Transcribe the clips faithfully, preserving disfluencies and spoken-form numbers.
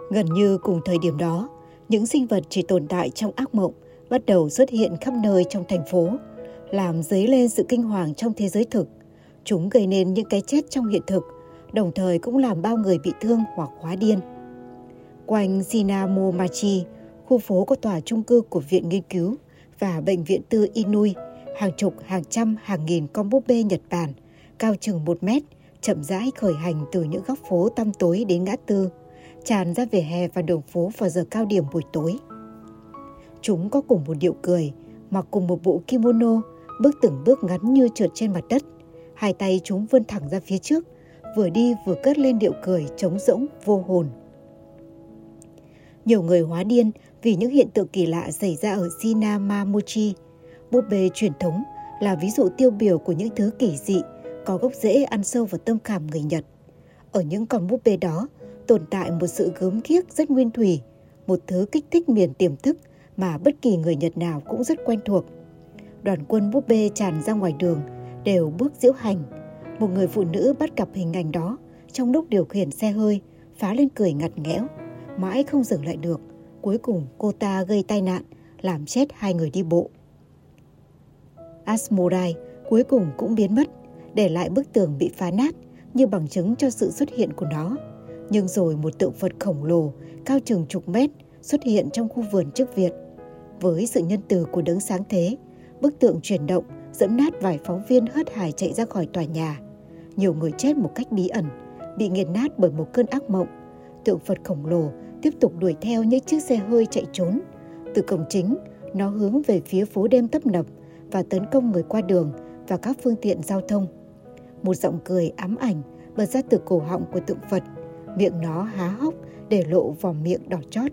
Gần như cùng thời điểm đó, những sinh vật chỉ tồn tại trong ác mộng bắt đầu xuất hiện khắp nơi trong thành phố, làm dấy lên sự kinh hoàng trong thế giới thực. Chúng gây nên những cái chết trong hiện thực, đồng thời cũng làm bao người bị thương hoặc hóa điên. Quanh Shinamomachi, khu phố có tòa chung cư của Viện Nghiên cứu và Bệnh viện Tư Inui, hàng chục, hàng trăm, hàng nghìn con búp bê Nhật Bản, cao chừng một mét, chậm rãi khởi hành từ những góc phố tăm tối đến ngã tư, tràn ra vỉa hè và đường phố vào giờ cao điểm buổi tối. Chúng có cùng một điệu cười, mặc cùng một bộ kimono, bước từng bước ngắn như trượt trên mặt đất. Hai tay chúng vươn thẳng ra phía trước, vừa đi vừa cất lên điệu cười trống rỗng, vô hồn. Nhiều người hóa điên vì những hiện tượng kỳ lạ xảy ra ở Shinamamochi. Búp bê truyền thống là ví dụ tiêu biểu của những thứ kỳ dị, có gốc rễ ăn sâu vào tâm khảm người Nhật. Ở những con búp bê đó tồn tại một sự gớm ghiếc rất nguyên thủy, một thứ kích thích miền tiềm thức mà bất kỳ người Nhật nào cũng rất quen thuộc. Đoàn quân búp bê tràn ra ngoài đường, đều bước diễu hành. Một người phụ nữ bắt gặp hình ảnh đó trong lúc điều khiển xe hơi, phá lên cười ngặt nghẽo, mãi không dừng lại được. Cuối cùng cô ta gây tai nạn, làm chết hai người đi bộ. Asmodai cuối cùng cũng biến mất, để lại bức tường bị phá nát như bằng chứng cho sự xuất hiện của nó. Nhưng rồi một tượng Phật khổng lồ, cao chừng chục mét xuất hiện trong khu vườn trước viện. Với sự nhân từ của đấng sáng thế, bức tượng chuyển động, dẫm nát vài phóng viên hớt hải chạy ra khỏi tòa nhà. Nhiều người chết một cách bí ẩn, bị nghiền nát bởi một cơn ác mộng. Tượng Phật khổng lồ tiếp tục đuổi theo những chiếc xe hơi chạy trốn. Từ cổng chính, nó hướng về phía phố đêm tấp nập và tấn công người qua đường và các phương tiện giao thông. Một giọng cười ám ảnh bật ra từ cổ họng của tượng Phật, miệng nó há hốc để lộ vòng miệng đỏ chót.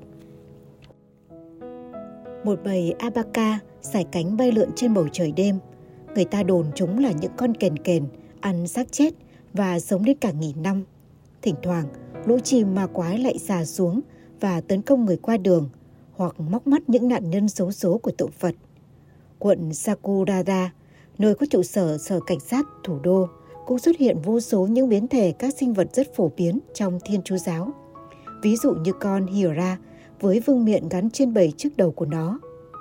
Một bầy alpaca sải cánh bay lượn trên bầu trời đêm. Người ta đồn chúng là những con kền kền ăn xác chết và sống đến cả nghìn năm. Thỉnh thoảng, lũ chim ma quái lại xà xuống và tấn công người qua đường hoặc móc mắt những nạn nhân xấu số của tượng Phật. Quận Sakurada, nơi có trụ sở sở cảnh sát thủ đô, cũng xuất hiện vô số những biến thể các sinh vật rất phổ biến trong Thiên Chúa giáo. Ví dụ như con Hira với vương miện gắn trên bảy chiếc đầu của nó.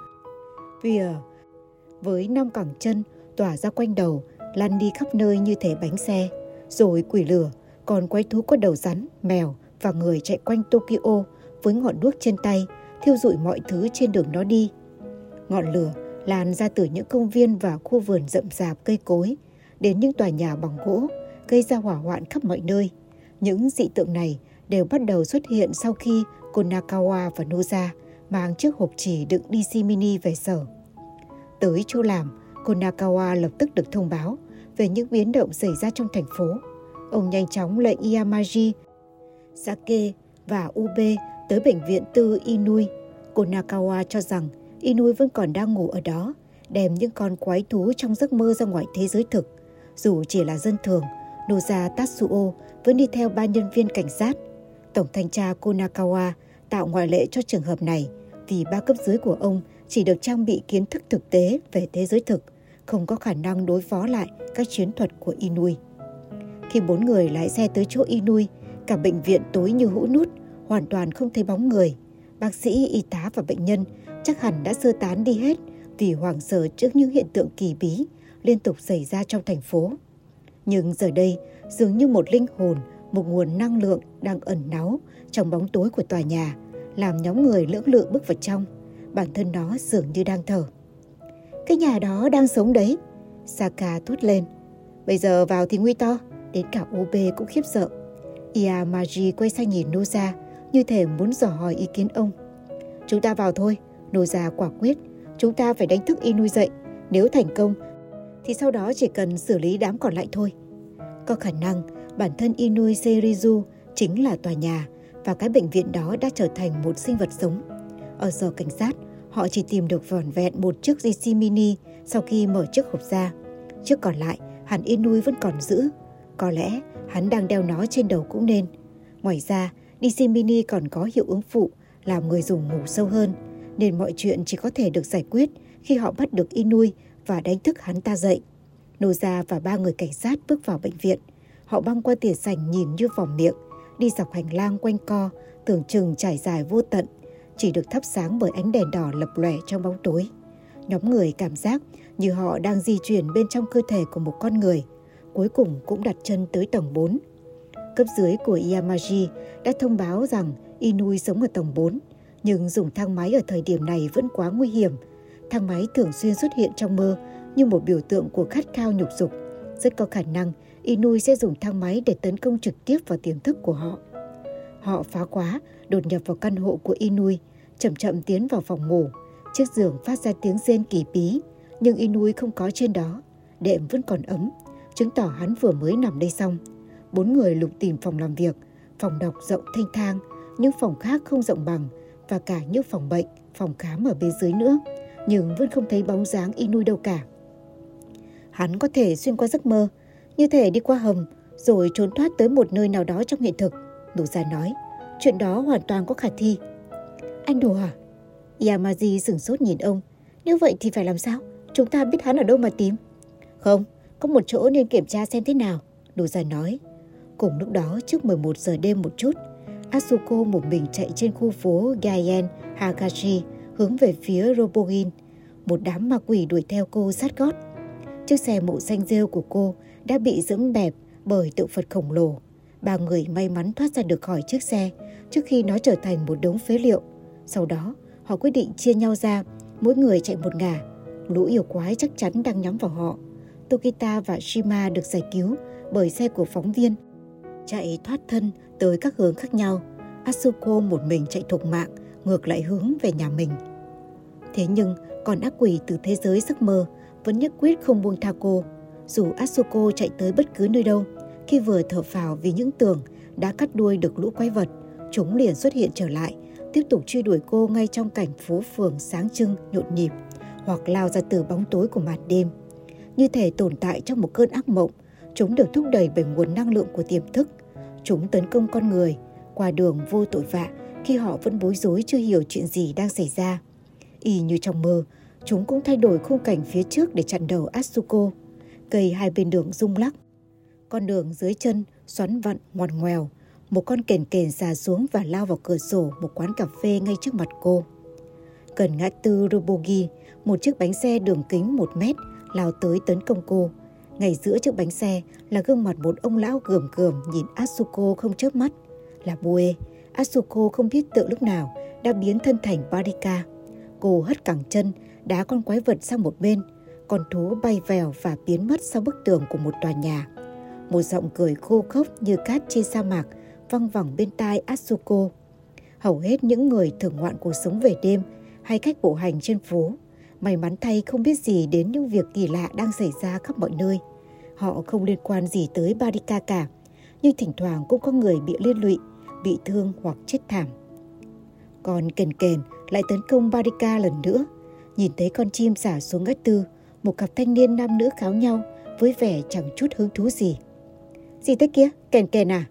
Vỉa với năm cẳng chân tỏa ra quanh đầu, lăn đi khắp nơi như thể bánh xe. Rồi quỷ lửa, còn quái thú có đầu rắn, mèo và người chạy quanh Tokyo với ngọn đuốc trên tay, thiêu rụi mọi thứ trên đường nó đi. Ngọn lửa lan ra từ những công viên và khu vườn rậm rạp cây cối đến những tòa nhà bằng gỗ, gây ra hỏa hoạn khắp mọi nơi. Những dị tượng này đều bắt đầu xuất hiện sau khi Konakawa và Noza mang chiếc hộp chỉ đựng đê xê mini về sở. Tới chỗ làm, Konakawa lập tức được thông báo về những biến động xảy ra trong thành phố. Ông nhanh chóng lệnh Yamaji, Sake và Ube tới bệnh viện Tư Inui. Konakawa cho rằng Inui vẫn còn đang ngủ ở đó, đem những con quái thú trong giấc mơ ra ngoài thế giới thực. Dù chỉ là dân thường, Noza Tatsuo vẫn đi theo ba nhân viên cảnh sát. Tổng thanh tra Konakawa tạo ngoại lệ cho trường hợp này vì ba cấp dưới của ông chỉ được trang bị kiến thức thực tế về thế giới thực, không có khả năng đối phó lại các chiến thuật của Inui. Khi bốn người lái xe tới chỗ Inui, cả bệnh viện tối như hũ nút, hoàn toàn không thấy bóng người. Bác sĩ, y tá và bệnh nhân chắc hẳn đã sơ tán đi hết vì hoảng sợ trước những hiện tượng kỳ bí liên tục xảy ra trong thành phố. Nhưng giờ đây, dường như một linh hồn, một nguồn năng lượng đang ẩn náu trong bóng tối của tòa nhà, làm nhóm người lưỡng lự bước vào trong. Bản thân nó dường như đang thở. Cái nhà đó đang sống đấy, Saka thốt lên. Bây giờ vào thì nguy to, đến cả Ube cũng khiếp sợ. Yamaji quay sang nhìn Noza, như thể muốn dò hỏi ý kiến ông. Chúng ta vào thôi, Noza quả quyết. Chúng ta phải đánh thức Inui dậy. Nếu thành công, thì sau đó chỉ cần xử lý đám còn lại thôi. Có khả năng bản thân Inui Serizu chính là tòa nhà và cái bệnh viện đó đã trở thành một sinh vật sống. Ở sở cảnh sát, họ chỉ tìm được vỏn vẹn một chiếc đê xê mini sau khi mở chiếc hộp ra. Chiếc còn lại, hẳn Inui vẫn còn giữ. Có lẽ hắn đang đeo nó trên đầu cũng nên. Ngoài ra, đê xê mini còn có hiệu ứng phụ làm người dùng ngủ sâu hơn, nên mọi chuyện chỉ có thể được giải quyết khi họ bắt được Inui và đánh thức hắn ta dậy. Noza và ba người cảnh sát bước vào bệnh viện. Họ băng qua tiền sảnh nhìn như vòng miệng, đi dọc hành lang quanh co tưởng chừng trải dài vô tận, chỉ được thắp sáng bởi ánh đèn đỏ lập lòe trong bóng tối. Nhóm người cảm giác như họ đang di chuyển bên trong cơ thể của một con người, cuối cùng cũng đặt chân tới tầng bốn. Cấp dưới của Yamaji đã thông báo rằng Inui sống ở tầng bốn, nhưng dùng thang máy ở thời điểm này vẫn quá nguy hiểm. Thang máy thường xuyên xuất hiện trong mơ như một biểu tượng của khát khao nhục dục. Rất có khả năng Inui sẽ dùng thang máy để tấn công trực tiếp vào tiềm thức của họ. Họ phá khóa, đột nhập vào căn hộ của Inui, chậm chậm tiến vào phòng ngủ. Chiếc giường phát ra tiếng rên kỳ bí, nhưng Inui không có trên đó. Đệm vẫn còn ấm, chứng tỏ hắn vừa mới nằm đây xong. Bốn người lục tìm phòng làm việc, phòng đọc rộng thênh thang, những phòng khác không rộng bằng, và cả những phòng bệnh, phòng khám ở bên dưới nữa, nhưng vẫn không thấy bóng dáng Inui đâu cả. Hắn có thể xuyên qua giấc mơ, như thể đi qua hầm, rồi trốn thoát tới một nơi nào đó trong hiện thực. Nụ ra nói, chuyện đó hoàn toàn có khả thi. Anh đùa hả? Yamaji sửng sốt nhìn ông. Nếu vậy thì phải làm sao? Chúng ta biết hắn ở đâu mà tìm? Không, có một chỗ nên kiểm tra xem thế nào, Nụ ra nói. Cùng lúc đó, trước mười một giờ đêm một chút, Asuko một mình chạy trên khu phố Gaien Hagashi hướng về phía Robogin. Một đám ma quỷ đuổi theo cô sát gót. Chiếc xe màu xanh rêu của cô đã bị dẫm bẹp bởi tượng Phật khổng lồ. Ba người may mắn thoát ra được khỏi chiếc xe trước khi nó trở thành một đống phế liệu. Sau đó, họ quyết định chia nhau ra, mỗi người chạy một ngả. Lũ yêu quái chắc chắn đang nhắm vào họ. Tokita và Shima được giải cứu bởi xe của phóng viên, chạy thoát thân tới các hướng khác nhau. Asuko một mình chạy thục mạng, ngược lại hướng về nhà mình. Thế nhưng, con ác quỷ từ thế giới giấc mơ vẫn nhất quyết không buông tha cô. Dù Asuko chạy tới bất cứ nơi đâu, khi vừa thở phào vì những tường đã cắt đuôi được lũ quái vật, chúng liền xuất hiện trở lại, tiếp tục truy đuổi cô ngay trong cảnh phố phường sáng trưng, nhộn nhịp, hoặc lao ra từ bóng tối của màn đêm. Như thể tồn tại trong một cơn ác mộng, chúng được thúc đẩy bởi nguồn năng lượng của tiềm thức. Chúng tấn công con người, qua đường vô tội vạ khi họ vẫn bối rối chưa hiểu chuyện gì đang xảy ra. Y như trong mơ, chúng cũng thay đổi khung cảnh phía trước để chặn đầu Asuko. Cây hai bên đường rung lắc. Con đường dưới chân xoắn vặn ngoằn ngoèo. Một con kền kền già xuống và lao vào cửa sổ một quán cà phê ngay trước mặt cô. Gần ngã tư Robogi, một chiếc bánh xe đường kính một mét lao tới tấn công cô. Ngay giữa chiếc bánh xe là gương mặt một ông lão gườm gườm nhìn Asuko không chớp mắt. Là Bue. Asuko không biết tự lúc nào đã biến thân thành Barika. Cô hất cẳng chân, đá con quái vật sang một bên. Con thú bay vèo và biến mất sau bức tường của một tòa nhà. Một giọng cười khô khốc như cát trên sa mạc văng vẳng bên tai Asuko. Hầu hết những người thưởng ngoạn cuộc sống về đêm hay khách bộ hành trên phố, may mắn thay không biết gì đến những việc kỳ lạ đang xảy ra khắp mọi nơi. Họ không liên quan gì tới Barika cả, nhưng thỉnh thoảng cũng có người bị liên lụy, bị thương hoặc chết thảm. Còn kền kền lại tấn công Barika lần nữa. Nhìn thấy con chim xả xuống ngã tư, một cặp thanh niên nam nữ kháo nhau với vẻ chẳng chút hứng thú gì. Gì thế kia, kền kền à?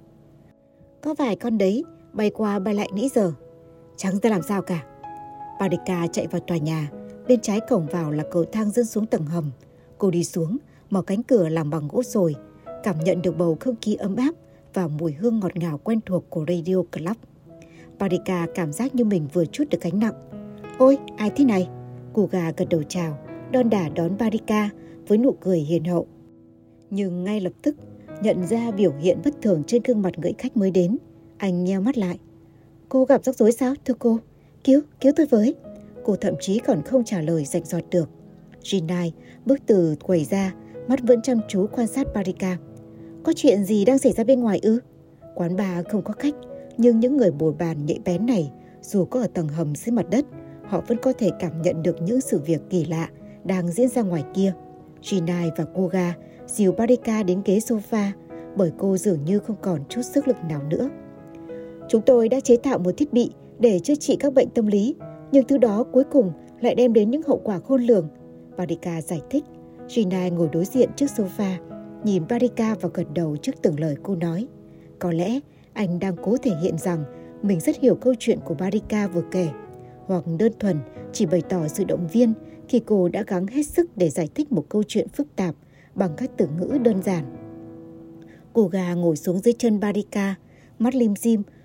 Có vài con đấy, bay qua bay lại nãy giờ. Chẳng ra làm sao cả. Barika chạy vào tòa nhà, bên trái cổng vào là cầu thang dẫn xuống tầng hầm. Cô đi xuống, mở cánh cửa làm bằng gỗ sồi, cảm nhận được bầu không khí ấm áp và mùi hương ngọt ngào quen thuộc của Radio Club. Barika cảm giác như mình vừa trút được gánh nặng. Ôi, ai thế này? Cô gà gật đầu chào, đon đả đón Barika với nụ cười hiền hậu. Nhưng ngay lập tức nhận ra biểu hiện bất thường trên gương mặt người khách mới đến. Anh nheo mắt lại. Cô gặp rắc rối sao, thưa cô? Cứu, cứu tôi với. Cô thậm chí còn không trả lời rành rọt được. Jinai bước từ quầy ra, mắt vẫn chăm chú quan sát Barika. Có chuyện gì đang xảy ra bên ngoài ư? Quán bar không có khách, nhưng những người bồi bàn nhạy bén này, dù có ở tầng hầm dưới mặt đất, họ vẫn có thể cảm nhận được những sự việc kỳ lạ đang diễn ra ngoài kia. Jinai và Koga dìu Barika đến ghế sofa, bởi cô dường như không còn chút sức lực nào nữa. Chúng tôi đã chế tạo một thiết bị để chữa trị các bệnh tâm lý, nhưng thứ đó cuối cùng lại đem đến những hậu quả khôn lường, Barika giải thích. Jinai ngồi đối diện trước sofa, nhìn Barika và gật đầu trước từng lời cô nói. Có lẽ anh đang cố thể hiện rằng mình rất hiểu câu chuyện của Barika vừa kể, hoặc đơn thuần chỉ bày tỏ sự động viên khi cô đã gắng hết sức để giải thích một câu chuyện phức tạp bằng các từ ngữ đơn giản. Cô gà ngồi xuống dưới chân Barika, mắt lim dim,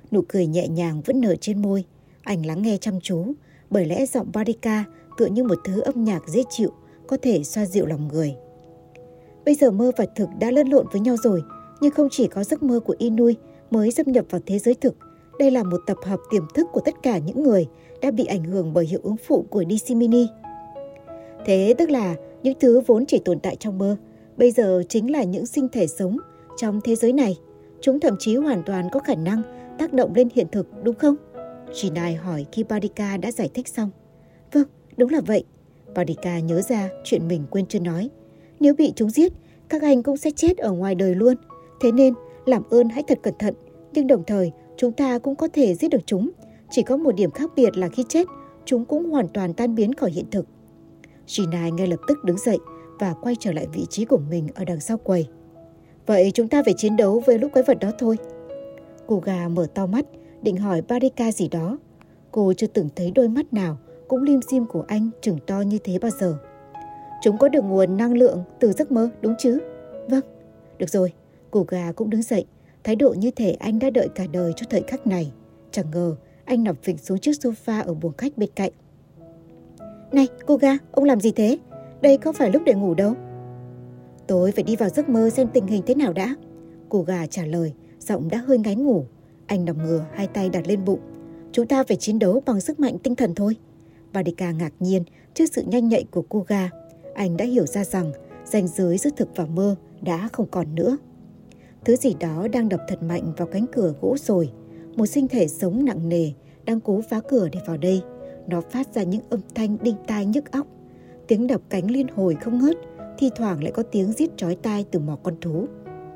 Nụ cười nhẹ nhàng vẫn nở trên môi. Anh lắng nghe chăm chú, bởi lẽ giọng Barika tựa như một thứ âm nhạc dễ chịu, có thể xoa dịu lòng người. Bây giờ mơ và thực đã lẫn lộn với nhau rồi, nhưng không chỉ có giấc mơ của Inui mới xâm nhập vào thế giới thực. Đây là một tập hợp tiềm thức của tất cả những người đã bị ảnh hưởng bởi hiệu ứng phụ của đê xê Mini. Thế tức là những thứ vốn chỉ tồn tại trong mơ, bây giờ chính là những sinh thể sống trong thế giới này. Chúng thậm chí hoàn toàn có khả năng tác động lên hiện thực, đúng không? Jinai hỏi khi Barika đã giải thích xong. Vâng, đúng là vậy. Barika nhớ ra chuyện mình quên chưa nói. Nếu bị chúng giết, các anh cũng sẽ chết ở ngoài đời luôn. Thế nên, làm ơn hãy thật cẩn thận. Nhưng đồng thời, chúng ta cũng có thể giết được chúng. Chỉ có một điểm khác biệt là khi chết, chúng cũng hoàn toàn tan biến khỏi hiện thực. Jinai ngay lập tức đứng dậy và quay trở lại vị trí của mình ở đằng sau quầy. Vậy chúng ta phải chiến đấu với lũ quái vật đó thôi. Kuga mở to mắt, định hỏi Barika gì đó. Cô chưa từng thấy đôi mắt nào cũng lim dim của anh trừng to như thế bao giờ. Chúng có được nguồn năng lượng từ giấc mơ, đúng chứ? Vâng, được rồi. Kuga cũng đứng dậy, thái độ như thể anh đã đợi cả đời cho thời khắc này. Chẳng ngờ anh nằm phịch xuống chiếc sofa ở buồng khách bên cạnh. Này, Kuga, ông làm gì thế? Đây có phải lúc để ngủ đâu. Tôi phải đi vào giấc mơ xem tình hình thế nào đã. Kuga trả lời, giọng đã hơi ngáy ngủ. Anh nằm ngửa, hai tay đặt lên bụng. Chúng ta phải chiến đấu bằng sức mạnh tinh thần thôi. Barika ngạc nhiên trước sự nhanh nhạy của Kuga. Anh đã hiểu ra rằng ranh giới giữa thực và mơ đã không còn nữa. Thứ gì đó đang đập thật mạnh vào cánh cửa gỗ sồi. Một sinh thể sống nặng nề đang cố phá cửa để vào đây. Nó phát ra những âm thanh đinh tai nhức óc. Tiếng đập cánh liên hồi không ngớt, thi thoảng lại có tiếng rít chói tai từ mỏ con thú.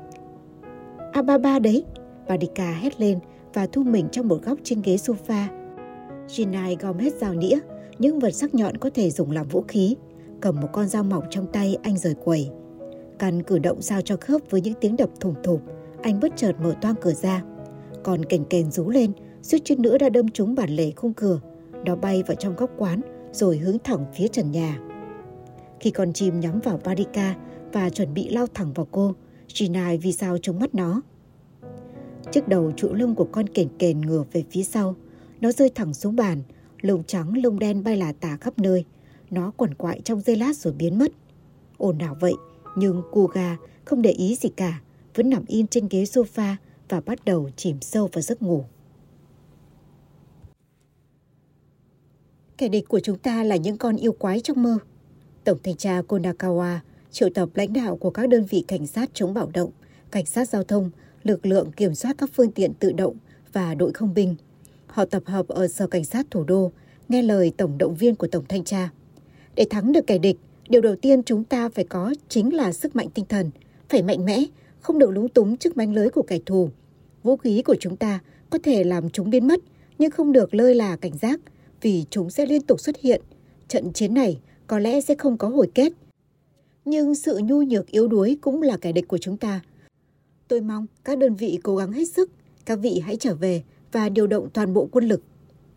A ba ba đấy! Barika hét lên và thu mình trong một góc trên ghế sofa. Jinai gom hết dao nĩa, những vật sắc nhọn có thể dùng làm vũ khí. Cầm một con dao mỏng trong tay, anh rời quầy. Căn cử động sao cho khớp với những tiếng đập thùng thụp, anh bất chợt mở toang cửa ra. Còn kèn kèn rú lên, suýt chút nữa đã đâm trúng bản lề khung cửa. Nó bay vào trong góc quán rồi hướng thẳng phía trần nhà. Khi con chim nhắm vào Barika và chuẩn bị lao thẳng vào cô, Jinai vì sao trúng mắt nó. Chiếc đầu trụ lông của con kèn kèn ngửa về phía sau. Nó rơi thẳng xuống bàn, lông trắng lông đen bay lả tả khắp nơi. Nó quằn quại trong giây lát rồi biến mất. Ồn ào vậy, nhưng Kuga không để ý gì cả, vẫn nằm im trên ghế sofa và bắt đầu chìm sâu vào giấc ngủ. Kẻ địch của chúng ta là những con yêu quái trong mơ. Tổng thanh tra Konakawa triệu tập lãnh đạo của các đơn vị cảnh sát chống bạo động, cảnh sát giao thông, lực lượng kiểm soát các phương tiện tự động và đội không binh. Họ tập hợp ở sở cảnh sát thủ đô, nghe lời tổng động viên của tổng thanh tra. Để thắng được kẻ địch, điều đầu tiên chúng ta phải có chính là sức mạnh tinh thần, phải mạnh mẽ, không được lúng túng trước mánh lưới của kẻ thù. Vũ khí của chúng ta có thể làm chúng biến mất, nhưng không được lơi là cảnh giác, vì chúng sẽ liên tục xuất hiện. Trận chiến này có lẽ sẽ không có hồi kết. Nhưng sự nhu nhược yếu đuối cũng là kẻ địch của chúng ta. Tôi mong các đơn vị cố gắng hết sức, các vị hãy trở về và điều động toàn bộ quân lực.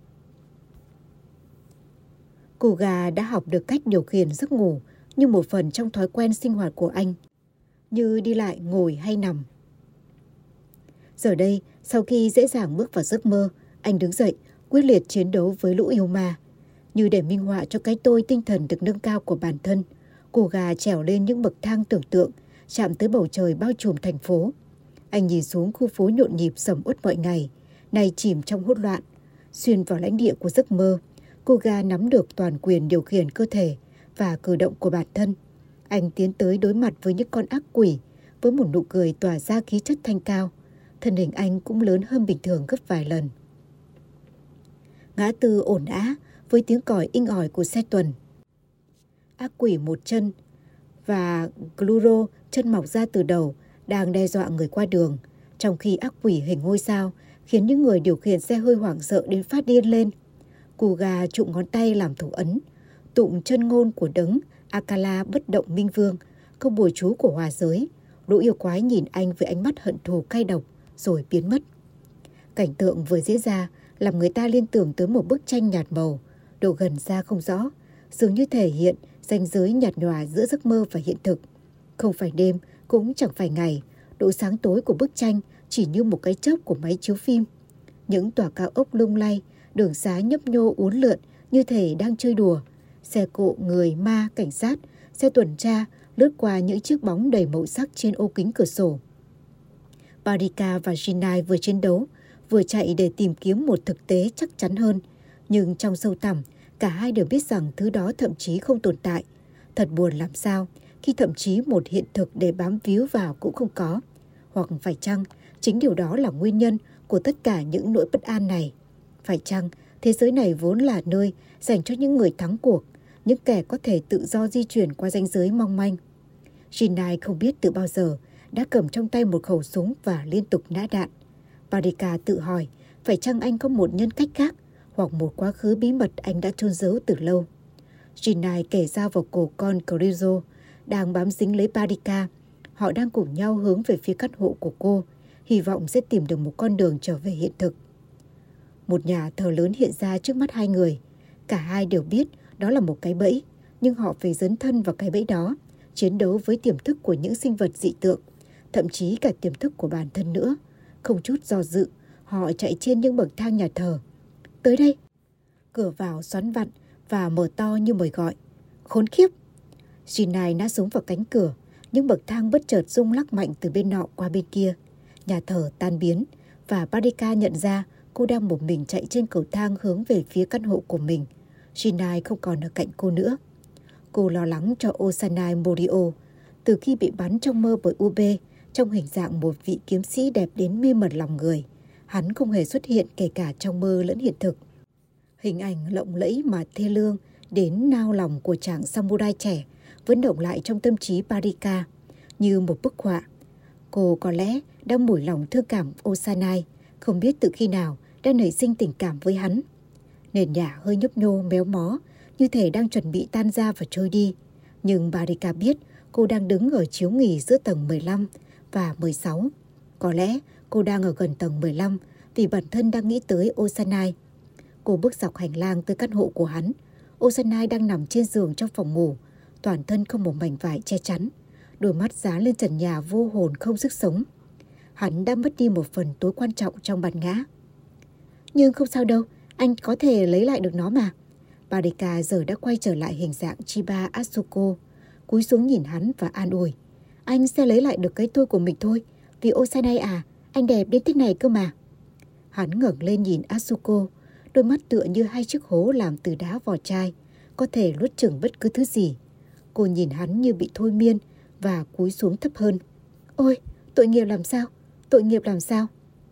Kuga đã học được cách điều khiển giấc ngủ như một phần trong thói quen sinh hoạt của anh, như đi lại, ngồi hay nằm. Giờ đây, sau khi dễ dàng bước vào giấc mơ, anh đứng dậy, quyết liệt chiến đấu với lũ yêu ma. Như để minh họa cho cái tôi tinh thần được nâng cao của bản thân, Kuga trèo lên những bậc thang tưởng tượng, chạm tới bầu trời bao trùm thành phố. Anh nhìn xuống khu phố nhộn nhịp sầm uất mọi ngày, nay chìm trong hỗn loạn. Xuyên vào lãnh địa của giấc mơ, Kuga nắm được toàn quyền điều khiển cơ thể và cử động của bản thân. Anh tiến tới đối mặt với những con ác quỷ với một nụ cười tỏa ra khí chất thanh cao. Thân hình anh cũng lớn hơn bình thường gấp vài lần. Ngã tư ồn ào với tiếng còi inh ỏi của xe tuần. Ác quỷ một chân và Gluro chân mọc ra từ đầu đang đe dọa người qua đường, trong khi ác quỷ hình ngôi sao khiến những người điều khiển xe hơi hoảng sợ đến phát điên lên. Kuga trụm ngón tay làm thủ ấn, tụng chân ngôn của đấng Akala bất động minh vương, câu bùa chú của hòa giới. Lũ yêu quái nhìn anh với ánh mắt hận thù cay độc rồi biến mất. Cảnh tượng vừa diễn ra làm người ta liên tưởng tới một bức tranh nhạt màu, độ gần ra không rõ, dường như thể hiện ranh giới nhạt nhòa giữa giấc mơ và hiện thực. Không phải đêm, cũng chẳng phải ngày, độ sáng tối của bức tranh chỉ như một cái chớp của máy chiếu phim. Những tòa cao ốc lung lay, đường xá nhấp nhô uốn lượn như thể đang chơi đùa. Xe cộ, người, ma, cảnh sát, xe tuần tra lướt qua những chiếc bóng đầy màu sắc trên ô kính cửa sổ. Barika và Jinai vừa chiến đấu, vừa chạy để tìm kiếm một thực tế chắc chắn hơn. Nhưng trong sâu thẳm, cả hai đều biết rằng thứ đó thậm chí không tồn tại. Thật buồn làm sao khi thậm chí một hiện thực để bám víu vào cũng không có. Hoặc phải chăng chính điều đó là nguyên nhân của tất cả những nỗi bất an này? Phải chăng thế giới này vốn là nơi dành cho những người thắng cuộc, những kẻ có thể tự do di chuyển qua ranh giới mong manh? Jinai không biết từ bao giờ đã cầm trong tay một khẩu súng và liên tục nã đạn. Barika tự hỏi phải chăng anh có một nhân cách khác hoặc một quá khứ bí mật anh đã chôn giấu từ lâu. Jinai kề dao vào cổ con Carrizo đang bám dính lấy Barika. Họ đang cùng nhau hướng về phía căn hộ của cô, hy vọng sẽ tìm được một con đường trở về hiện thực. Một nhà thờ lớn hiện ra trước mắt hai người. Cả hai đều biết đó là một cái bẫy, nhưng họ phải dấn thân vào cái bẫy đó, chiến đấu với tiềm thức của những sinh vật dị tượng, thậm chí cả tiềm thức của bản thân nữa. Không chút do dự, họ chạy trên những bậc thang nhà thờ. Tới đây! Cửa vào xoắn vặn và mở to như mời gọi. Khốn khiếp! Jinai nã súng vào cánh cửa, những bậc thang bất chợt rung lắc mạnh từ bên nọ qua bên kia. Nhà thờ tan biến và Barika nhận ra cô đang một mình chạy trên cầu thang hướng về phía căn hộ của mình. Jinai không còn ở cạnh cô nữa. Cô lo lắng cho Osanai Morio. Từ khi bị bắn trong mơ bởi Ube trong hình dạng một vị kiếm sĩ đẹp đến mê mẩn lòng người, hắn không hề xuất hiện kể cả trong mơ lẫn hiện thực. Hình ảnh lộng lẫy mà thê lương đến nao lòng của chàng samurai trẻ vẫn động lại trong tâm trí Barika như một bức họa. Cô có lẽ đang mủi lòng thương cảm Osanai, không biết từ khi nào đã nảy sinh tình cảm với hắn. Nền nhà hơi nhấp nhô méo mó, như thể đang chuẩn bị tan ra và trôi đi. Nhưng Barika biết cô đang đứng ở chiếu nghỉ giữa tầng mười lăm và mười sáu. Có lẽ cô đang ở gần tầng mười lăm vì bản thân đang nghĩ tới Osanai. Cô bước dọc hành lang tới căn hộ của hắn. Osanai đang nằm trên giường trong phòng ngủ, toàn thân không một mảnh vải che chắn, đôi mắt dán lên trần nhà vô hồn không sức sống. Hắn đã mất đi một phần tối quan trọng trong bản ngã. Nhưng không sao đâu, anh có thể lấy lại được nó mà. Barika giờ đã quay trở lại hình dạng Chiba Asuko, cúi xuống nhìn hắn và an ủi. Anh sẽ lấy lại được cái tôi của mình thôi, vì Osanai à, anh đẹp đến thế này cơ mà. Hắn ngẩng lên nhìn Asuko, đôi mắt tựa như hai chiếc hố làm từ đá vỏ chai, có thể nuốt chửng bất cứ thứ gì. Cô nhìn hắn như bị thôi miên và cúi xuống thấp hơn. Ôi, tội nghiệp làm sao? Tội nghiệp làm sao?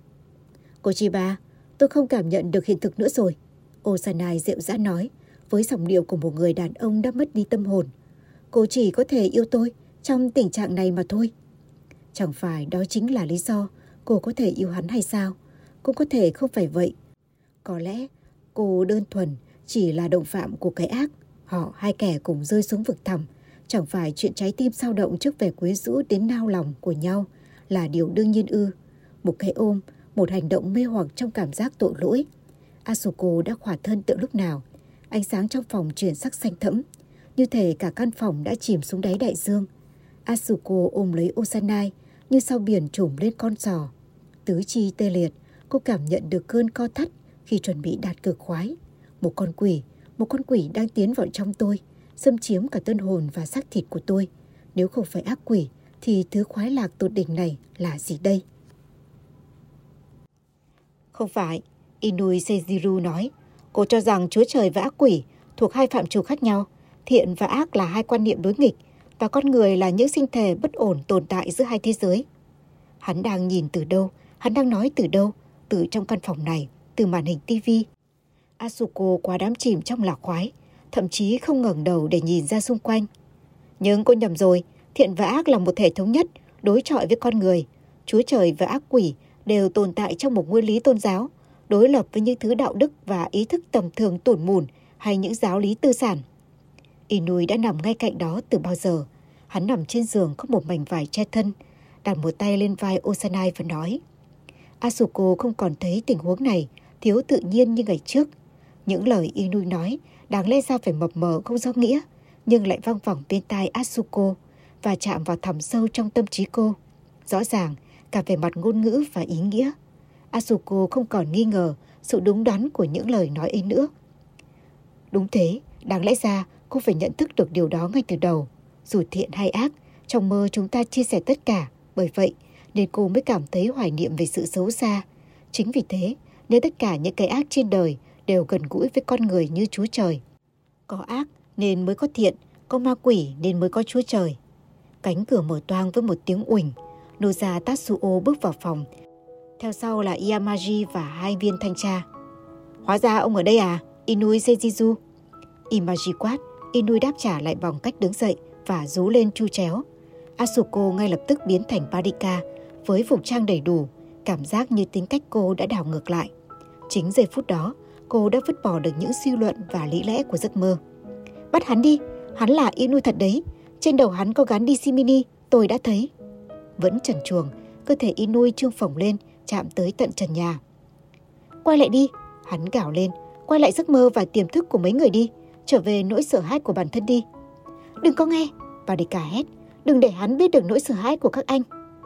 Cô Chiba, tôi không cảm nhận được hiện thực nữa rồi. Osanai dịu dã nói, với giọng điệu của một người đàn ông đã mất đi tâm hồn. Cô chỉ có thể yêu tôi trong tình trạng này mà thôi. Chẳng phải đó chính là lý do cô có thể yêu hắn hay sao? Cũng có thể không phải vậy. Có lẽ cô đơn thuần chỉ là đồng phạm của cái ác. Họ hai kẻ cùng rơi xuống vực thẳm. Chẳng phải chuyện trái tim dao động trước vẻ quyến rũ đến nao lòng của nhau là điều đương nhiên ư? Một cái ôm, một hành động mê hoặc trong cảm giác tội lỗi. Asuko đã khỏa thân từ lúc nào? Ánh sáng trong phòng chuyển sắc xanh thẫm, như thể cả căn phòng đã chìm xuống đáy đại dương. Asuko ôm lấy Osanai như sao biển trùm lên con sò. Tứ chi tê liệt, cô cảm nhận được cơn co thắt khi chuẩn bị đạt cực khoái. Một con quỷ, một con quỷ đang tiến vào trong tôi, xâm chiếm cả tâm hồn và xác thịt của tôi. Nếu không phải ác quỷ, thì thứ khoái lạc tột đỉnh này là gì đây? Không phải, Inui Seijiru nói. Cô cho rằng Chúa Trời và ác quỷ thuộc hai phạm trù khác nhau. Thiện và ác là hai quan niệm đối nghịch, và con người là những sinh thể bất ổn tồn tại giữa hai thế giới. Hắn đang nhìn từ đâu? Hắn đang nói từ đâu? Từ trong căn phòng này, từ màn hình tivi. Asuko quá đắm chìm trong lạc khoái, thậm chí không ngẩng đầu để nhìn ra xung quanh. Nhưng cô nhầm rồi, thiện và ác là một thể thống nhất, đối chọi với con người. Chúa Trời và ác quỷ đều tồn tại trong một nguyên lý tôn giáo, đối lập với những thứ đạo đức và ý thức tầm thường tủn mủn hay những giáo lý tư sản. Inui đã nằm ngay cạnh đó từ bao giờ. Hắn nằm trên giường có một mảnh vải che thân, đặt một tay lên vai Osanai và nói. Asuko không còn thấy tình huống này thiếu tự nhiên như ngày trước. Những lời Inui nói đáng lẽ ra phải mập mờ không do nghĩa, nhưng lại vang vẳng bên tai Asuko và chạm vào thẳm sâu trong tâm trí cô. Rõ ràng cả về mặt ngôn ngữ và ý nghĩa. Asuko không còn nghi ngờ sự đúng đắn của những lời nói ấy nữa. Đúng thế, đáng lẽ ra cô phải nhận thức được điều đó ngay từ đầu. Dù thiện hay ác, trong mơ chúng ta chia sẻ tất cả. Bởi vậy nên cô mới cảm thấy hoài niệm về sự xấu xa. Chính vì thế nên tất cả những cái ác trên đời đều gần gũi với con người như Chúa Trời. Có ác nên mới có thiện, có ma quỷ nên mới có Chúa Trời. Cánh cửa mở toang với một tiếng uỳnh. Noza Tatsuo bước vào phòng. Theo sau là Yamaji và hai viên thanh tra. Hóa ra ông ở đây à, Inui Seijizu? Imaji quát. Inui đáp trả lại bằng cách đứng dậy và rú lên chu chéo. Asuko ngay lập tức biến thành Parika với phục trang đầy đủ, cảm giác như tính cách cô đã đảo ngược lại. Chính giây phút đó, cô đã vứt bỏ được những suy luận và lý lẽ của giấc mơ. Bắt hắn đi, hắn là Inui thật đấy. Trên đầu hắn có gắn đê xê mini, tôi đã thấy. Vẫn trần truồng, cơ thể Inui trương phồng lên, chạm tới tận trần nhà. Quay lại đi, hắn gào lên. Quay lại giấc mơ và tiềm thức của mấy người đi. Trở về nỗi sợ hãi của bản thân đi. Đừng có nghe, Parika hét. Đừng để hắn biết được nỗi sợ hãi của các anh.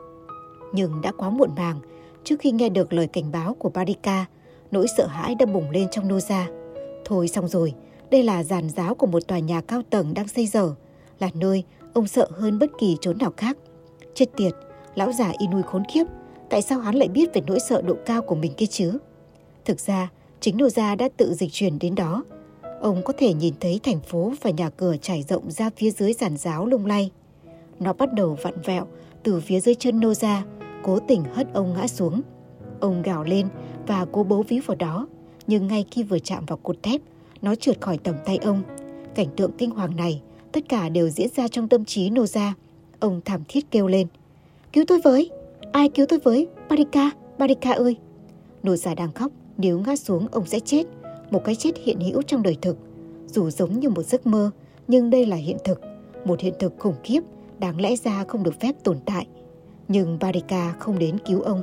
Nhưng đã quá muộn màng. Trước khi nghe được lời cảnh báo của Parika, nỗi sợ hãi đã bùng lên trong Noza. Thôi xong rồi, đây là giàn giáo của một tòa nhà cao tầng đang xây dở, là nơi ông sợ hơn bất kỳ chốn nào khác. Chết tiệt, lão già Inui khốn khiếp, tại sao hắn lại biết về nỗi sợ độ cao của mình kia chứ? Thực ra, chính Noza đã tự dịch chuyển đến đó. Ông có thể nhìn thấy thành phố và nhà cửa trải rộng ra phía dưới giàn giáo lung lay. Nó bắt đầu vặn vẹo từ phía dưới chân Noza, cố tình hất ông ngã xuống. Ông gào lên và cố bấu víu vào đó, nhưng ngay khi vừa chạm vào cột thép, nó trượt khỏi tầm tay ông. Cảnh tượng kinh hoàng này, tất cả đều diễn ra trong tâm trí Noza. Ông thảm thiết kêu lên. Cứu tôi với! Ai cứu tôi với? Parika! Parika ơi! Noza đang khóc, nếu ngã xuống ông sẽ chết. Một cái chết hiện hữu trong đời thực. Dù giống như một giấc mơ, nhưng đây là hiện thực. Một hiện thực khủng khiếp, đáng lẽ ra không được phép tồn tại. Nhưng Parika không đến cứu ông.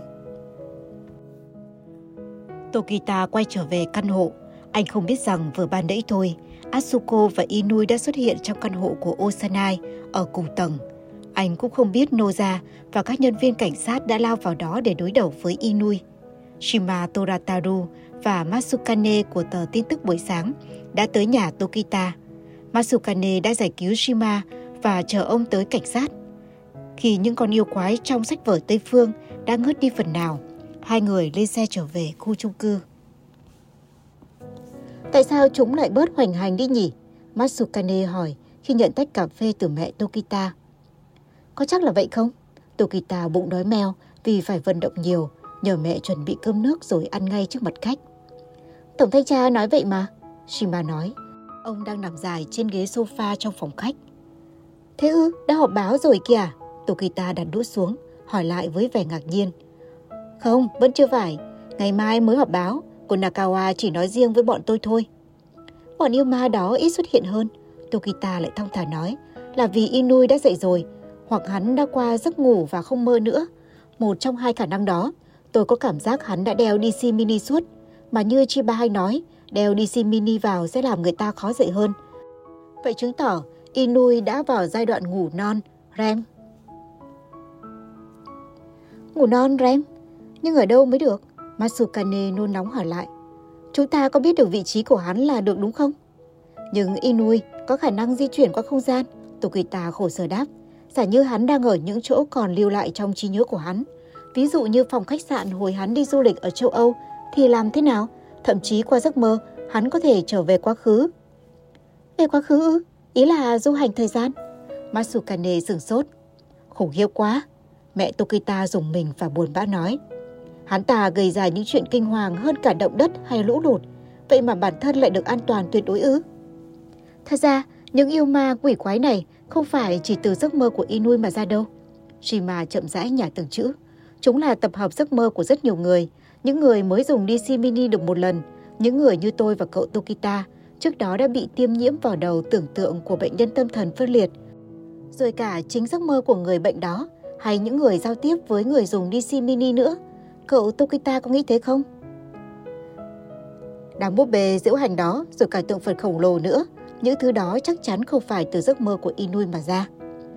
Tokita quay trở về căn hộ. Anh không biết rằng vừa ban nãy thôi, Asuko và Inui đã xuất hiện trong căn hộ của Osanai ở cùng tầng. Anh cũng không biết Noza và các nhân viên cảnh sát đã lao vào đó để đối đầu với Inui. Shima Torataru và Masukane của tờ tin tức buổi sáng đã tới nhà Tokita. Masukane đã giải cứu Shima và chờ ông tới cảnh sát. Khi những con yêu quái trong sách vở Tây Phương đã ngớt đi phần nào, hai người lên xe trở về khu chung cư. Tại sao chúng lại bớt hoành hành đi nhỉ? Masukane hỏi khi nhận tách cà phê từ mẹ Tokita. Có chắc là vậy không? Tokita bụng đói meo vì phải vận động nhiều, nhờ mẹ chuẩn bị cơm nước rồi ăn ngay trước mặt khách. Tổng thanh tra nói vậy mà, Shima nói. Ông đang nằm dài trên ghế sofa trong phòng khách. Thế ư, đã họp báo rồi kìa? Tokita đặt đũa xuống, hỏi lại với vẻ ngạc nhiên. Không, vẫn chưa phải. Ngày mai mới họp báo, còn Nakawa chỉ nói riêng với bọn tôi thôi. Bọn yêu ma đó ít xuất hiện hơn, Tokita lại thong thả nói, là vì Inui đã dậy rồi, hoặc hắn đã qua giấc ngủ và không mơ nữa. Một trong hai khả năng đó, tôi có cảm giác hắn đã đeo đê xê mini suốt, mà như Chiba hay nói, đeo đê xê mini vào sẽ làm người ta khó dậy hơn. Vậy chứng tỏ Inui đã vào giai đoạn ngủ non, rem. Ngủ non, rem? Nhưng ở đâu mới được? Masukane nôn nóng hỏi lại. Chúng ta có biết được vị trí của hắn là được đúng không? Nhưng Inui có khả năng di chuyển qua không gian, Tokita khổ sở đáp. Giả như hắn đang ở những chỗ còn lưu lại trong trí nhớ của hắn. Ví dụ như phòng khách sạn hồi hắn đi du lịch ở châu Âu, thì làm thế nào? Thậm chí qua giấc mơ, hắn có thể trở về quá khứ. Về quá khứ ư? Ý là du hành thời gian? Masukane sửng sốt. Khủng khiếp quá. Mẹ Tokita rùng mình và buồn bã nói. Hắn ta gây ra những chuyện kinh hoàng hơn cả động đất hay lũ lụt. Vậy mà bản thân lại được an toàn tuyệt đối ư? Thật ra, những yêu ma quỷ quái này không phải chỉ từ giấc mơ của Inui mà ra đâu. Shima chậm rãi nhả từng chữ. Chúng là tập hợp giấc mơ của rất nhiều người. Những người mới dùng đê xê mini được một lần. Những người như tôi và cậu Tokita trước đó đã bị tiêm nhiễm vào đầu tưởng tượng của bệnh nhân tâm thần phân liệt. Rồi cả chính giấc mơ của người bệnh đó, hay những người giao tiếp với người dùng đê xê mini nữa. Cậu Tokita có nghĩ thế không? Đám búp bê diễu hành đó, rồi cả tượng Phật khổng lồ nữa. Những thứ đó chắc chắn không phải từ giấc mơ của Inui mà ra.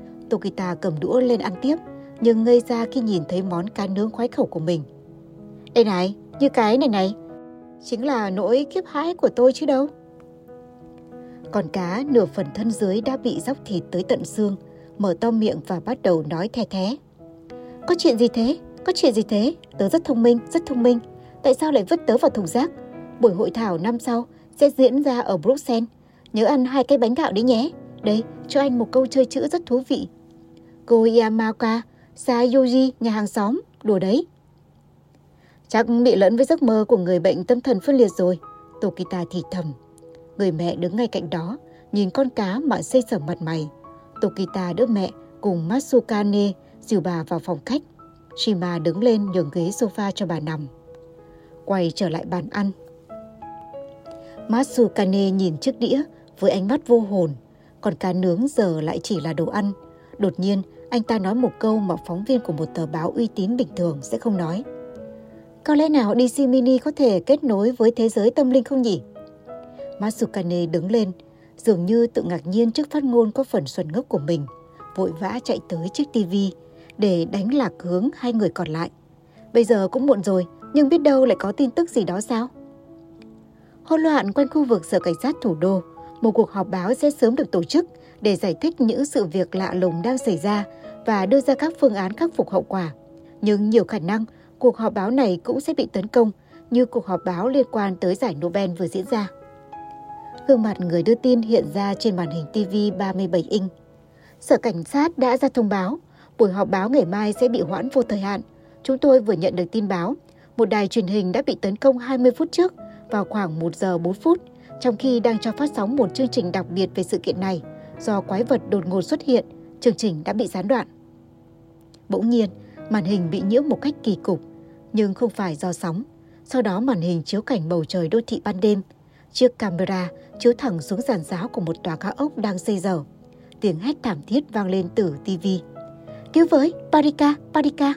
Tokita cầm đũa lên ăn tiếp, nhưng ngây ra khi nhìn thấy món cá nướng khoái khẩu của mình. Đây này, như cái này này, chính là nỗi kiếp hãi của tôi chứ đâu. Con cá nửa phần thân dưới đã bị róc thịt tới tận xương, mở to miệng và bắt đầu nói the thé. Có chuyện gì thế? Có chuyện gì thế? Tớ rất thông minh, rất thông minh. Tại sao lại vứt tớ vào thùng rác? Buổi hội thảo năm sau sẽ diễn ra ở Bruxelles. Nhớ ăn hai cái bánh gạo đấy nhé. Đây, cho anh một câu chơi chữ rất thú vị. Goyamaka Sayoji, nhà hàng xóm, đùa đấy. Chắc bị lẫn với giấc mơ của người bệnh tâm thần phân liệt rồi, Tokita thì thầm. Người mẹ đứng ngay cạnh đó, nhìn con cá mà xây sẩm mặt mày. Tokita đỡ mẹ cùng Matsukane dìu bà vào phòng khách. Shima đứng lên nhường ghế sofa cho bà nằm. Quay trở lại bàn ăn. Matsukane nhìn chiếc đĩa với ánh mắt vô hồn. Còn cá nướng giờ lại chỉ là đồ ăn. Đột nhiên, anh ta nói một câu mà phóng viên của một tờ báo uy tín bình thường sẽ không nói. Có lẽ nào đê xê Mini có thể kết nối với thế giới tâm linh không nhỉ? Matsukane đứng lên, dường như tự ngạc nhiên trước phát ngôn có phần xuẩn ngốc của mình, vội vã chạy tới chiếc tivi để đánh lạc hướng hai người còn lại. Bây giờ cũng muộn rồi, nhưng biết đâu lại có tin tức gì đó sao? Hỗn loạn quanh khu vực sở cảnh sát thủ đô, một cuộc họp báo sẽ sớm được tổ chức để giải thích những sự việc lạ lùng đang xảy ra và đưa ra các phương án khắc phục hậu quả. Nhưng nhiều khả năng cuộc họp báo này cũng sẽ bị tấn công như cuộc họp báo liên quan tới giải Nobel vừa diễn ra. Gương mặt người đưa tin hiện ra trên màn hình tivi ba mươi bảy inch. Sở cảnh sát đã ra thông báo, buổi họp báo ngày mai sẽ bị hoãn vô thời hạn. Chúng tôi vừa nhận được tin báo, một đài truyền hình đã bị tấn công hai mươi phút trước vào khoảng một giờ bốn phút, trong khi đang cho phát sóng một chương trình đặc biệt về sự kiện này. Do quái vật đột ngột xuất hiện, chương trình đã bị gián đoạn. Bỗng nhiên, màn hình bị nhiễu một cách kỳ cục, nhưng không phải do sóng. Sau đó màn hình chiếu cảnh bầu trời đô thị ban đêm. Chiếc camera chiếu thẳng xuống giàn giáo của một tòa cao ốc đang xây dở. Tiếng hét thảm thiết vang lên từ tivi. Cứu với, Barika, Barika.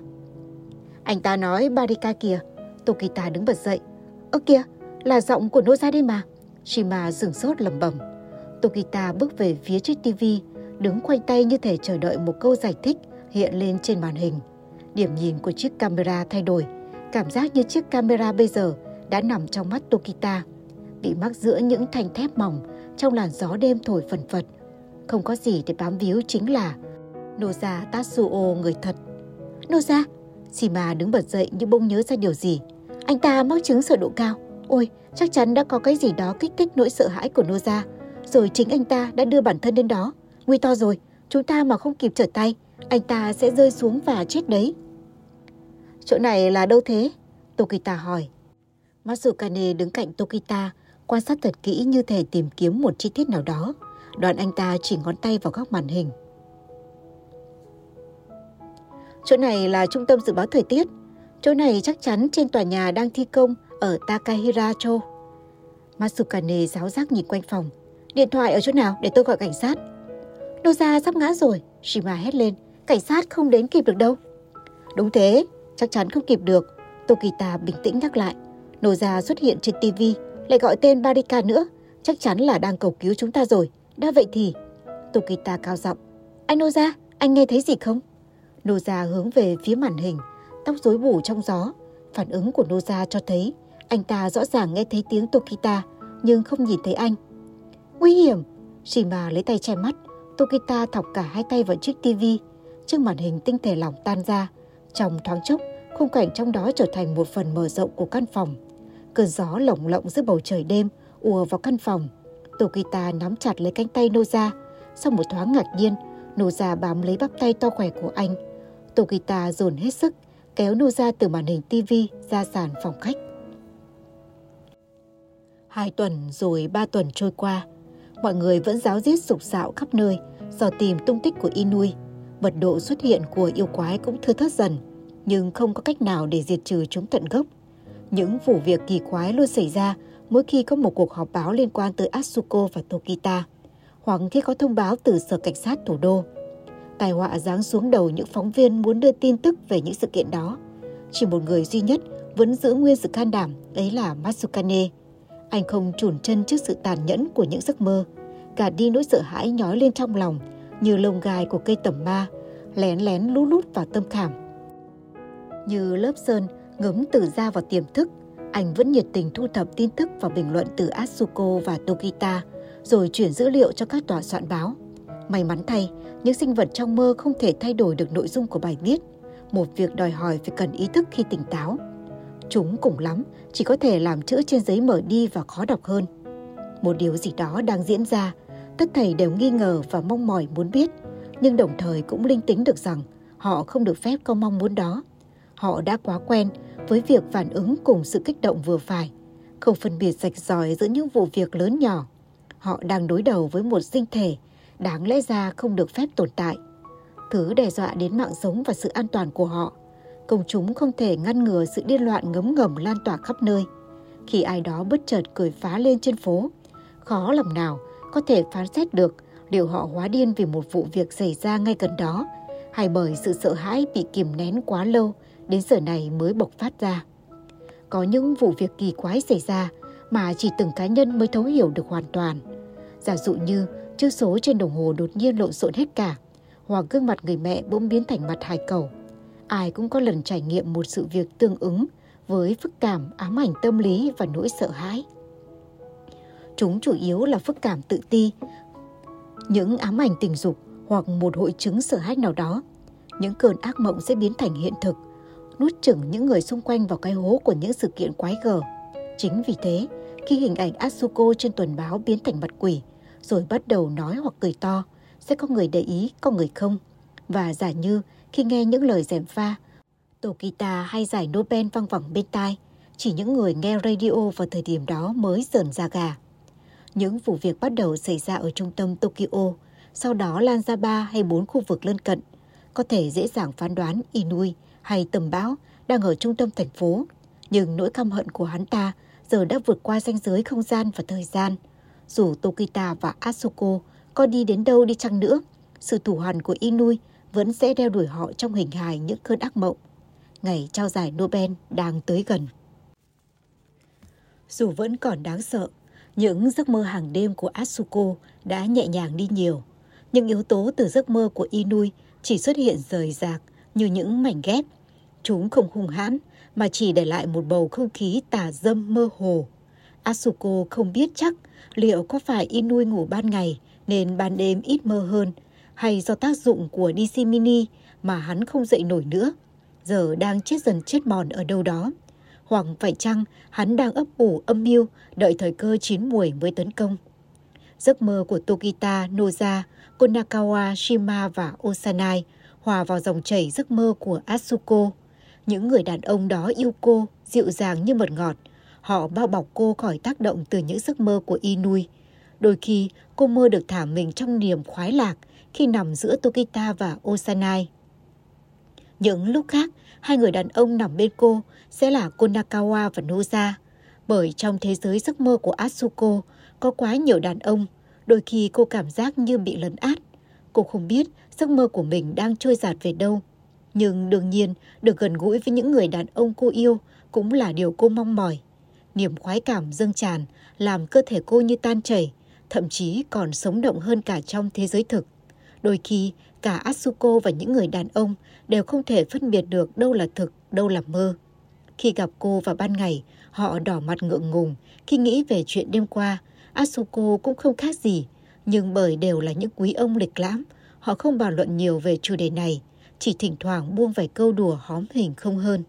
Anh ta nói Barika kìa. Tokita đứng bật dậy. Ơ kìa, là giọng của Noza đây mà. Shima sửng sốt lẩm bẩm. Tokita bước về phía chiếc tivi, đứng khoanh tay như thể chờ đợi một câu giải thích hiện lên trên màn hình. Điểm nhìn của chiếc camera thay đổi. Cảm giác như chiếc camera bây giờ đã nằm trong mắt Tokita, bị mắc giữa những thanh thép mỏng trong làn gió đêm thổi phần phật. Không có gì để bám víu chính là Noza Tatsuo người thật. Noza! Shima đứng bật dậy như bỗng nhớ ra điều gì. Anh ta mắc chứng sợ độ cao. Ôi, chắc chắn đã có cái gì đó kích thích nỗi sợ hãi của Noza. Rồi chính anh ta đã đưa bản thân đến đó. Nguy to rồi, chúng ta mà không kịp trở tay, anh ta sẽ rơi xuống và chết đấy. Chỗ này là đâu thế? Tokita hỏi. Matsukane đứng cạnh Tokita, quan sát thật kỹ như thể tìm kiếm một chi tiết nào đó. Đoạn anh ta chỉ ngón tay vào góc màn hình. Chỗ này là trung tâm dự báo thời tiết. Chỗ này chắc chắn trên tòa nhà đang thi công ở Takahiracho. Matsukane giáo giác nhìn quanh phòng. Điện thoại ở chỗ nào để tôi gọi cảnh sát? Noza sắp ngã rồi, Shima hét lên. Cảnh sát không đến kịp được đâu. Đúng thế, chắc chắn không kịp được. Tokita bình tĩnh nhắc lại. Noza xuất hiện trên tivi, lại gọi tên Barika nữa. Chắc chắn là đang cầu cứu chúng ta rồi. Đã vậy thì... Tokita cao giọng. Anh Noza, anh nghe thấy gì không? Noza hướng về phía màn hình, tóc rối bù trong gió. Phản ứng của Noza cho thấy anh ta rõ ràng nghe thấy tiếng Tokita, nhưng không nhìn thấy anh. Nguy hiểm! Shima lấy tay che mắt. Tokita thọc cả hai tay vào chiếc tivi. Chiếc màn hình tinh thể lỏng tan ra. Trong thoáng chốc, khung cảnh trong đó trở thành một phần mở rộng của căn phòng. Cơn gió lồng lộng giữa bầu trời đêm ùa vào căn phòng. Tokita nắm chặt lấy cánh tay Noza. Sau một thoáng ngạc nhiên, Noza bám lấy bắp tay to khỏe của anh. Tokita dồn hết sức, kéo Noza từ màn hình tivi ra sàn phòng khách. Hai tuần rồi ba tuần trôi qua. Mọi người vẫn ráo riết sục sạo khắp nơi, dò tìm tung tích của Inui. Mật độ xuất hiện của yêu quái cũng thưa thớt dần, nhưng không có cách nào để diệt trừ chúng tận gốc. Những vụ việc kỳ quái luôn xảy ra mỗi khi có một cuộc họp báo liên quan tới Atsuko và Tokita, hoặc khi có thông báo từ sở cảnh sát thủ đô. Tai họa giáng xuống đầu những phóng viên muốn đưa tin tức về những sự kiện đó. Chỉ một người duy nhất vẫn giữ nguyên sự can đảm, ấy là Matsukane. Anh không chùn chân trước sự tàn nhẫn của những giấc mơ, gạt đi nỗi sợ hãi nhói lên trong lòng như lông gai của cây tẩm ma, lén lén lút lút vào tâm khảm. Như lớp sơn Ngấm từ ra vào tiềm thức, anh vẫn nhiệt tình thu thập tin tức và bình luận từ Atsuko và Tokita, rồi chuyển dữ liệu cho các tòa soạn báo. May mắn thay, những sinh vật trong mơ không thể thay đổi được nội dung của bài viết, một việc đòi hỏi phải cần ý thức khi tỉnh táo. Chúng cùng lắm chỉ có thể làm chữ trên giấy mở đi và khó đọc hơn. Một điều gì đó đang diễn ra, tất thảy đều nghi ngờ và mong mỏi muốn biết, nhưng đồng thời cũng linh tính được rằng họ không được phép có mong muốn đó. Họ đã quá quen với việc phản ứng cùng sự kích động vừa phải, không phân biệt rạch ròi giữa những vụ việc lớn nhỏ. Họ đang đối đầu với một sinh thể đáng lẽ ra không được phép tồn tại. Thứ đe dọa đến mạng sống và sự an toàn của họ. Công chúng không thể ngăn ngừa sự điên loạn ngấm ngầm lan tỏa khắp nơi. Khi ai đó bất chợt cười phá lên trên phố, khó lòng nào có thể phán xét được liệu họ hóa điên vì một vụ việc xảy ra ngay gần đó, hay bởi sự sợ hãi bị kìm nén quá lâu đến giờ này mới bộc phát ra. Có những vụ việc kỳ quái xảy ra mà chỉ từng cá nhân mới thấu hiểu được hoàn toàn. Giả dụ như chữ số trên đồng hồ đột nhiên lộn xộn hết cả, hoặc gương mặt người mẹ bỗng biến thành mặt hài cẩu. Ai cũng có lần trải nghiệm một sự việc tương ứng với phức cảm, ám ảnh tâm lý và nỗi sợ hãi. Chúng chủ yếu là phức cảm tự ti, những ám ảnh tình dục hoặc một hội chứng sợ hãi nào đó. Những cơn ác mộng sẽ biến thành hiện thực, nuốt chửng những người xung quanh vào cái hố của những sự kiện quái gở. Chính vì thế, khi hình ảnh Atsuko trên tuần báo biến thành mặt quỷ, rồi bắt đầu nói hoặc cười to, sẽ có người để ý, có người không. Và giả như khi nghe những lời gièm pha, Tokita hay giải Nobel văng vẳng bên tai, chỉ những người nghe radio vào thời điểm đó mới rợn da gà. Những vụ việc bắt đầu xảy ra ở trung tâm Tokyo, sau đó lan ra ba hay bốn khu vực lân cận. Có thể dễ dàng phán đoán Inui hay tầm bão đang ở trung tâm thành phố, nhưng nỗi căm hận của hắn ta giờ đã vượt qua ranh giới không gian và thời gian. Dù Tokita và Atsuko có đi đến đâu đi chăng nữa, sự thù hằn của Inui vẫn sẽ đeo đuổi họ trong hình hài những cơn ác mộng. Ngày trao giải Nobel đang tới gần. Dù vẫn còn đáng sợ, những giấc mơ hàng đêm của Atsuko đã nhẹ nhàng đi nhiều. Những yếu tố từ giấc mơ của Inui chỉ xuất hiện rời rạc như những mảnh ghép. Chúng không hung hãn mà chỉ để lại một bầu không khí tà dâm mơ hồ. Atsuko không biết chắc liệu có phải Inui ngủ ban ngày nên ban đêm ít mơ hơn, hay do tác dụng của đê xê mini mà hắn không dậy nổi nữa, giờ đang chết dần chết mòn ở đâu đó. Hoặc phải chăng hắn đang ấp ủ âm mưu đợi thời cơ chín muồi mới tấn công. Giấc mơ của Tokita, Noza, Konakawa, Shima và Osanai hòa vào dòng chảy giấc mơ của Atsuko. Những người đàn ông đó yêu cô, dịu dàng như mật ngọt. Họ bao bọc cô khỏi tác động từ những giấc mơ của Inui. Đôi khi cô mơ được thả mình trong niềm khoái lạc khi nằm giữa Tokita và Osanai. Những lúc khác, hai người đàn ông nằm bên cô sẽ là Konakawa và Noza. Bởi trong thế giới giấc mơ của Atsuko có quá nhiều đàn ông, đôi khi cô cảm giác như bị lấn át. Cô không biết giấc mơ của mình đang trôi dạt về đâu. Nhưng đương nhiên, được gần gũi với những người đàn ông cô yêu cũng là điều cô mong mỏi. Niềm khoái cảm dâng tràn làm cơ thể cô như tan chảy, thậm chí còn sống động hơn cả trong thế giới thực. Đôi khi, cả Atsuko và những người đàn ông đều không thể phân biệt được đâu là thực, đâu là mơ. Khi gặp cô vào ban ngày, họ đỏ mặt ngượng ngùng. Khi nghĩ về chuyện đêm qua, Atsuko cũng không khác gì. Nhưng bởi đều là những quý ông lịch lãm, họ không bàn luận nhiều về chủ đề này, chỉ thỉnh thoảng buông vài câu đùa hóm hình không hơn.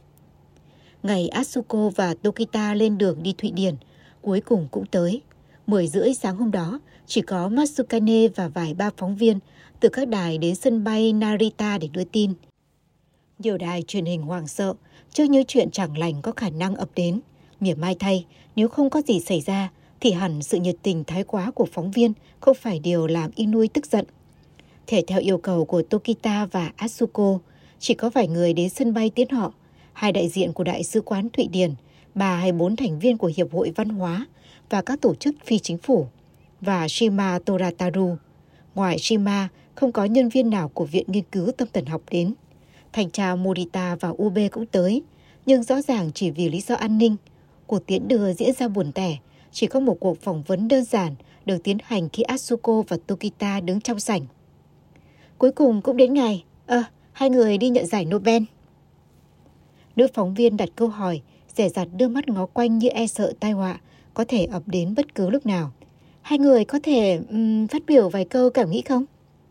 Ngày Atsuko và Tokita lên đường đi Thụy Điển, cuối cùng cũng tới. Mười rưỡi sáng hôm đó, chỉ có Matsukane và vài ba phóng viên từ các đài đến sân bay Narita để đưa tin. Nhiều đài truyền hình hoảng sợ trước những chuyện chẳng lành có khả năng ập đến. Mỉa mai thay, nếu không có gì xảy ra, thì hẳn sự nhiệt tình thái quá của phóng viên không phải điều làm Inui tức giận. Thể theo yêu cầu của Tokita và Atsuko, chỉ có vài người đến sân bay tiễn họ, hai đại diện của Đại sứ quán Thụy Điển, ba hay bốn thành viên của Hiệp hội Văn hóa và các tổ chức phi chính phủ, và Shima Torataru. Ngoài Shima, không có nhân viên nào của Viện Nghiên cứu Tâm thần học đến. Thanh tra Morita và Ube cũng tới, nhưng rõ ràng chỉ vì lý do an ninh. Cuộc tiễn đưa diễn ra buồn tẻ, chỉ có một cuộc phỏng vấn đơn giản được tiến hành khi Atsuko và Tokita đứng trong sảnh. Cuối cùng cũng đến ngày, ơ, à, hai người đi nhận giải Nobel. Nữ phóng viên đặt câu hỏi, dè dặt đưa mắt ngó quanh như e sợ tai họa có thể ập đến bất cứ lúc nào. Hai người có thể um, phát biểu vài câu cảm nghĩ không?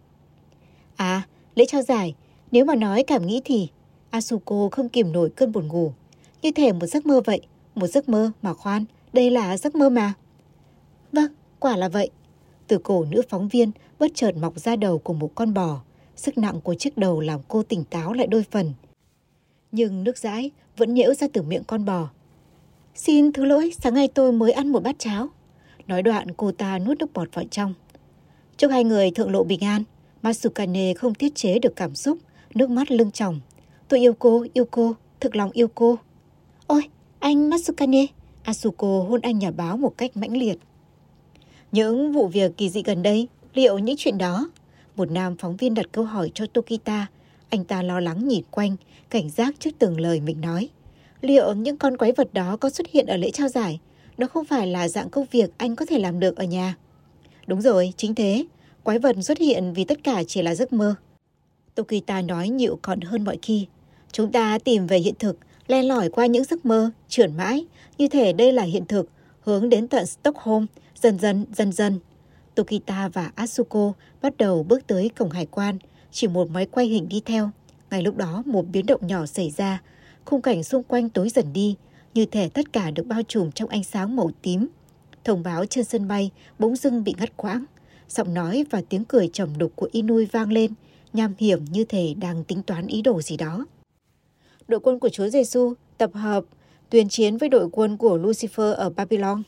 À, lễ trao giải, nếu mà nói cảm nghĩ thì Asuko không kìm nổi cơn buồn ngủ. Như thể một giấc mơ vậy, một giấc mơ mà khoan, đây là giấc mơ mà. Vâng, quả là vậy. Từ cổ nữ phóng viên bất chợt mọc ra đầu của một con bò. Sức nặng của chiếc đầu làm cô tỉnh táo lại đôi phần. Nhưng nước dãi vẫn nhễu ra từ miệng con bò. Xin thứ lỗi, sáng nay tôi mới ăn một bát cháo. Nói đoạn cô ta nuốt nước bọt vào trong. Chúc hai người thượng lộ bình an. Matsukane không tiết chế được cảm xúc, nước mắt lưng tròng. Tôi yêu cô, yêu cô, thực lòng yêu cô. Ôi, anh Matsukane. Asuko hôn anh nhà báo một cách mãnh liệt. Những vụ việc kỳ dị gần đây, liệu những chuyện đó? Một nam phóng viên đặt câu hỏi cho Tokita. Anh ta lo lắng nhìn quanh, cảnh giác trước từng lời mình nói. Liệu những con quái vật đó có xuất hiện ở lễ trao giải? Đó không phải là dạng công việc anh có thể làm được ở nhà. Đúng rồi, chính thế. Quái vật xuất hiện vì tất cả chỉ là giấc mơ. Tokita nói nhịu còn hơn mọi khi. Chúng ta tìm về hiện thực, len lỏi qua những giấc mơ, trườn mãi. Như thể đây là hiện thực, hướng đến tận Stockholm, dần dần, dần dần. Tokita và Asuko bắt đầu bước tới cổng hải quan, chỉ một máy quay hình đi theo. Ngay lúc đó một biến động nhỏ xảy ra, khung cảnh xung quanh tối dần đi, như thể tất cả được bao trùm trong ánh sáng màu tím. Thông báo trên sân bay bỗng dưng bị ngắt quãng, giọng nói và tiếng cười trầm đục của Inui vang lên, nham hiểm như thể đang tính toán ý đồ gì đó. Đội quân của Chúa Giêsu tập hợp tuyên chiến với đội quân của Lucifer ở Babylon.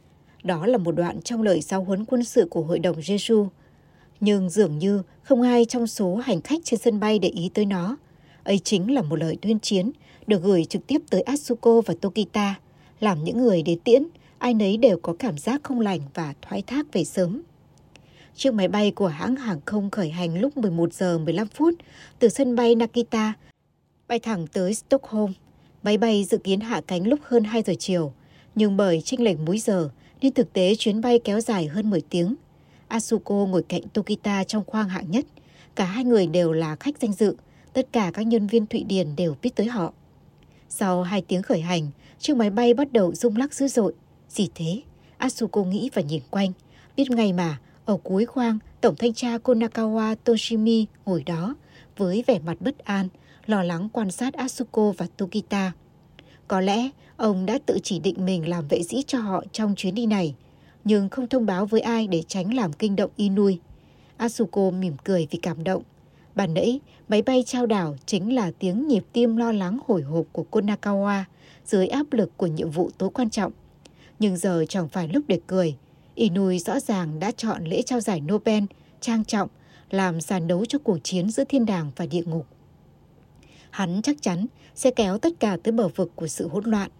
Đó là một đoạn trong lời giáo huấn quân sự của Hội đồng Giêsu. Nhưng dường như không ai trong số hành khách trên sân bay để ý tới nó. Ấy chính là một lời tuyên chiến được gửi trực tiếp tới Asuko và Tokita, làm những người đến tiễn, ai nấy đều có cảm giác không lành và thoái thác về sớm. Chiếc máy bay của hãng hàng không khởi hành lúc mười một giờ mười lăm phút từ sân bay Narita, bay thẳng tới Stockholm. Máy bay dự kiến hạ cánh lúc hơn hai giờ chiều, nhưng bởi chênh lệch múi giờ nên thực tế chuyến bay kéo dài hơn mười tiếng. Asuko ngồi cạnh Tokita trong khoang hạng nhất. Cả hai người đều là khách danh dự, tất cả các nhân viên Thụy Điển đều biết tới họ. Sau hai tiếng khởi hành, chiếc máy bay bắt đầu rung lắc dữ dội. Gì thế? Asuko nghĩ và nhìn quanh. Biết ngay mà, ở cuối khoang, Tổng thanh tra Konakawa Toshimi ngồi đó, với vẻ mặt bất an, lo lắng quan sát Asuko và Tokita. Có lẽ ông đã tự chỉ định mình làm vệ sĩ cho họ trong chuyến đi này, nhưng không thông báo với ai để tránh làm kinh động Inui. Asuko mỉm cười vì cảm động. Ban nãy, máy bay chao đảo chính là tiếng nhịp tim lo lắng hồi hộp của Konakawa dưới áp lực của nhiệm vụ tối quan trọng. Nhưng giờ chẳng phải lúc để cười. Inui rõ ràng đã chọn lễ trao giải Nobel trang trọng làm sàn đấu cho cuộc chiến giữa thiên đàng và địa ngục. Hắn chắc chắn sẽ kéo tất cả tới bờ vực của sự hỗn loạn.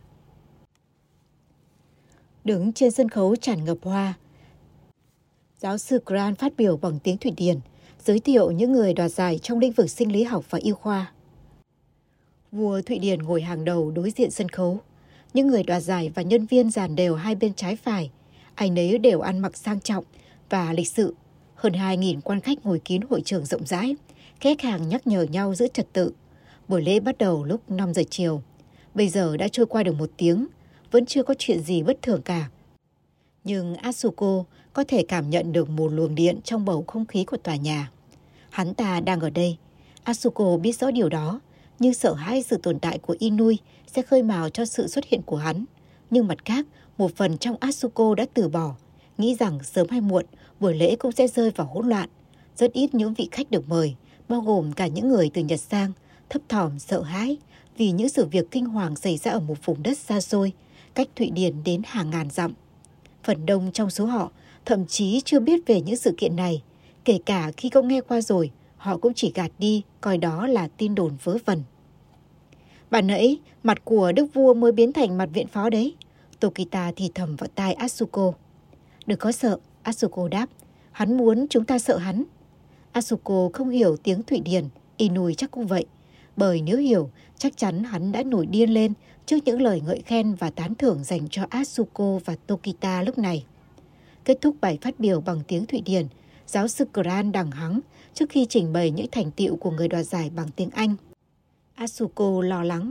Đứng trên sân khấu tràn ngập hoa, giáo sư Grant phát biểu bằng tiếng Thụy Điển, giới thiệu những người đoạt giải trong lĩnh vực sinh lý học và y khoa. Vua Thụy Điển ngồi hàng đầu đối diện sân khấu. Những người đoạt giải và nhân viên dàn đều hai bên trái phải. Ai nấy đều ăn mặc sang trọng và lịch sự. Hơn hai nghìn quan khách ngồi kín hội trường rộng rãi. Khách hàng nhắc nhở nhau giữ trật tự. Buổi lễ bắt đầu lúc năm giờ chiều. Bây giờ đã trôi qua được một tiếng, vẫn chưa có chuyện gì bất thường cả. Nhưng Asuko có thể cảm nhận được một luồng điện trong bầu không khí của tòa nhà. Hắn ta đang ở đây. Asuko biết rõ điều đó, nhưng sợ hãi sự tồn tại của Inui sẽ khơi mào cho sự xuất hiện của hắn. Nhưng mặt khác, một phần trong Asuko đã từ bỏ, nghĩ rằng sớm hay muộn, buổi lễ cũng sẽ rơi vào hỗn loạn. Rất ít những vị khách được mời, bao gồm cả những người từ Nhật sang, thấp thỏm sợ hãi vì những sự việc kinh hoàng xảy ra ở một vùng đất xa xôi, cách Thụy Điển đến hàng ngàn dặm. Phần đông trong số họ thậm chí chưa biết về những sự kiện này, kể cả khi có nghe qua rồi, họ cũng chỉ gạt đi, coi đó là tin đồn vớ vẩn. Bạn nãy, mặt của đức vua mới biến thành mặt viện phó đấy. Tokita thì thầm vào tai Asuko. Đừng có sợ, Asuko đáp. Hắn muốn chúng ta sợ hắn. Asuko không hiểu tiếng Thụy Điển, Inui chắc cũng vậy. Bởi nếu hiểu, chắc chắn hắn đã nổi điên lên trước những lời ngợi khen và tán thưởng dành cho Asuko và Tokita lúc này. Kết thúc bài phát biểu bằng tiếng Thụy Điển, giáo sư Grant đằng hắng trước khi trình bày những thành tựu của người đoạt giải bằng tiếng Anh. Asuko lo lắng,